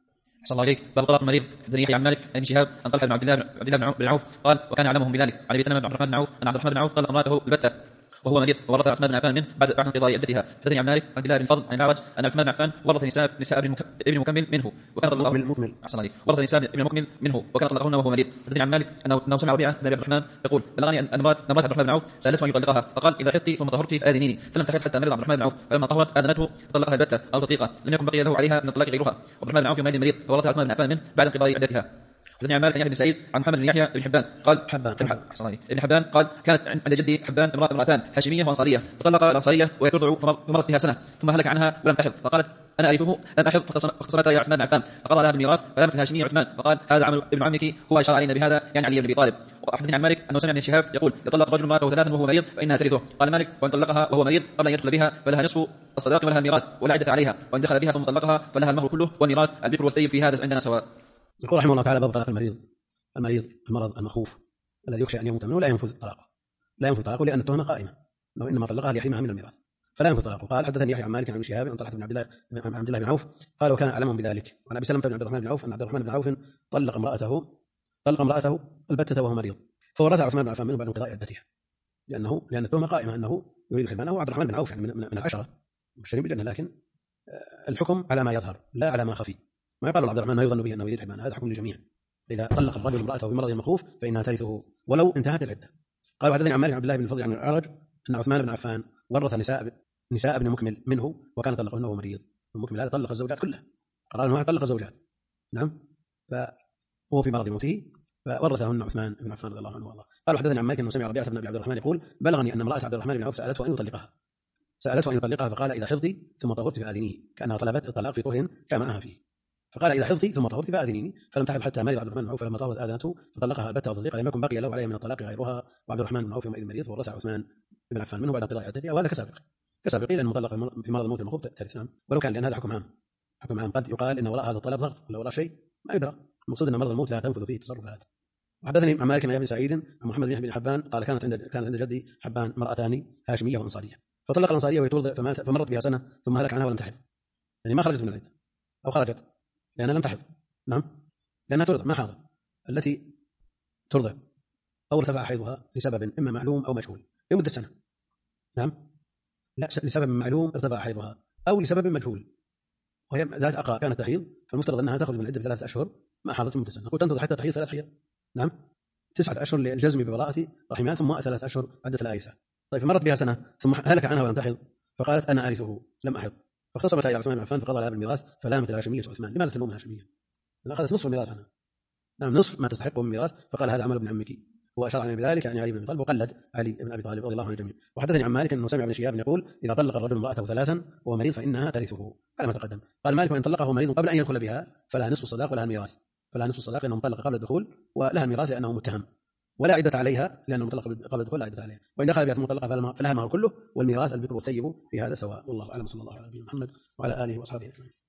صلى الله عليك. باب طلاق المريض. حدثني يحيى عن مالك عن ابن شهاب عن طلحه بن عبد الله بن عوف قال وكان يعلمهم بذلك عن ابي سلمة بن عبد الرحمن بن عوف ان عبد الرحمن بن عوف طلق امراته البتة وهو مريض وورث عثمان بن عفان منه بعد انقضاء عدتها. حدثني عن مالك عن عبد الله بن فضل عن الأعرج ان عثمان بن عفان ورث نساء ابن مكمل منه وكان طلقه مكمل ورث نساء ابن مكمل منه وكان طلقهن وهو مريض. حدثني عن مالك انه سمع ربيعه بن ابي عبد الرحمن يقول بلغني ان امراه عبد الرحمن بن عوف سالته ان يطلقها فقال اذا خفت ثم طهرت فاذنيني فلم تحض حتى مرض عبد الرحمن بن عوف فلما طهرت اذنته فطلقها البتة او تطليقه لم يكن بقي له عليها من الطلاق غيرها. وعبد الرحمن بن عوف يومئذ مريض وورث عثمان بن عفان منه بعد انقضاء عدتها. حدثني عن مالك عن يحيى بن سعيد عن محمد بن يحيى بن حبان قال ابن حبان قال كانت عند جدي حبان امرأتان هاشميه وانصاريه فطلق الانصاريه وهي ترضع فمرت بها سنه ثم هلك عنها ولم تحض فقالت انا ارثه لم احض فاختصمتها يا عثمان بن عفان فقضى لها بالميراث فلامت الهاشميه عثمان فقال هذا عمل ابن عمك هو اشار علينا بهذا يعني علي بن ابي طالب. وحدثني عن مالك انه سمع ابن شهاب يقول يطلق رجل امراته ثلاثا وهو مريض فانها ترثه. قال مالك وان طلقها وهو مريض قبل ان يدخل بها فلها نصف الصداق ولها الميراث ولا عده عليها وان دخل بها ثم طلقها فلها المهر كله والميراث. البكر والثيب في هذا عندنا سواء. يقول رحمه الله تعالى باب طلاق المريض المرض المخوف الذي يخشى ان يموت منه لا ينفذ طلاقه لان التهمه قائمه انه انما طلقها ليحرمها من الميراث فلا ينفذ طلاقه. قال حدثني يحيى عن مالك عن ابن شهاب عن طلحه بن عبد الله بن عوف قال وكان اعلمهم بذلك. وعن ابي سلمة بن عبد الرحمن بن عوف ان عبد الرحمن بن عوف طلق امراته البتة وهو مريض فورثها عثمان بن عفان منه بعد انقضاء عدتها لان التهمه قائمه انه يريد حرمانه. وعبد الرحمن بن عوف يعني من العشره مبشرين بالجنه لكن الحكم على ما يظهر لا على ما خفي. ما يقال عبد الرحمن ما يظن به انه يريد حرمانه هذا حكم للجميع. إذا طلق الرجل امرأته بمرض مخوف فإنها ترثه ولو انتهت العدة. قال وحدثني عن مالك عبد الله بن الفضل عن الأعرج أن عثمان بن عفان ورث نساء ابن مكمل منه وكان طلقهن وهو مريض. المكمل هذا طلق الزوجات كلها قرار أنه طلق الزوجات نعم فهو في مرض موته فورثهن عثمان بن عفان رضي الله عنه والله. قال وحدثني عن مالك أنه سمع ربيعة بن أبي عبد الرحمن يقول بلغني أن امرأة عبد الرحمن بن عوف سألته أن يطلقها فقال إذا حفظي ثم طهرت فآذنيه كأنها طلبت الطلاق في طهر كان معها فيه فقال إذا حفظي ثم طهرت فأذنيني فلم تحض حتى مرض عبد الرحمن بن عوف فلما طهرت آذنته فطلقها البتة وتطليقها لم يكن بقي له عليه من الطلاق غيرها. وعبد الرحمن بن عوف يومئذ مريض ورث عثمان بن عفان منه بعد انقضاء عدتها وهذا كسابق لأن المطلق في مرض الموت المخوف ترث ولو كان لأن هذا حكم عام قد يقال إن وراء هذا الطلب ضغط ولا وراء شيء ما يدرى. المقصود أن مرض الموت لا تنفذ فيه التصرفات. وحدثني عن مالك بن سعيد عن محمد بن حبان قال كانت عند جدي حبان امرأتان هاشمية وأنصارية فطلق الأنصارية وهي ترضع فمرت بها سنة ثم هلك عنها ولم تحض يعني ما خرجت من العدة أو خرجت لأنها لم تحض نعم لأنها ترضع ما حاضر. التي ترضع أو ارتفع حيضها لسبب إما معلوم أو مجهول لمدة سنة نعم لا لسبب معلوم ارتفع حيضها أو لسبب مجهول وهي ذات أقرأ كانت تحيض فالمفترض أنها تخرج من العدة ب3 أشهر ما حاضت مدة سنة وتنتظر حتى تحيض 3 حيض نعم 9 أشهر للجزم ببراءة رحمها ثم 3 أشهر عدة الآيسة. طيب فمرت بها سنة ثم هلك عنها ولم تحض فقالت أنا أرثه لم أحض فاختصمت إلى عثمان بن عفان فقضى لها بالميراث فلامت الهاشمية عثمان. لماذا تلوم الهاشمية؟ أخذت نصف الميراث عنها نعم نصف ما تستحقه من الميراث فقال هذا عمل ابن عمك وأشار عليه بذلك يعني علي بن ابي طالب وقلد علي بن ابي طالب رضي الله عن الجميع. وحدثني عن مالك انه سمع ابن شهاب يقول اذا طلق الرجل امراته 3 وهو مريض فانها ترثه على ما تقدم. قال مالك وان طلقه مريض قبل ان يدخل بها فلها نصف الصداق ولها الميراث لانه مطلق قبل الدخول ولها الميراث لانه متهم ولا عدة عليها لانه مطلق قبل الدخول لا عدة عليها. وان دخل بها ثم طلقها فلها المهر كله والميراث البكر والثيب في هذا سواء. والله اعلم. صلى الله على نبينا محمد وعلى اله واصحابه اجمعين.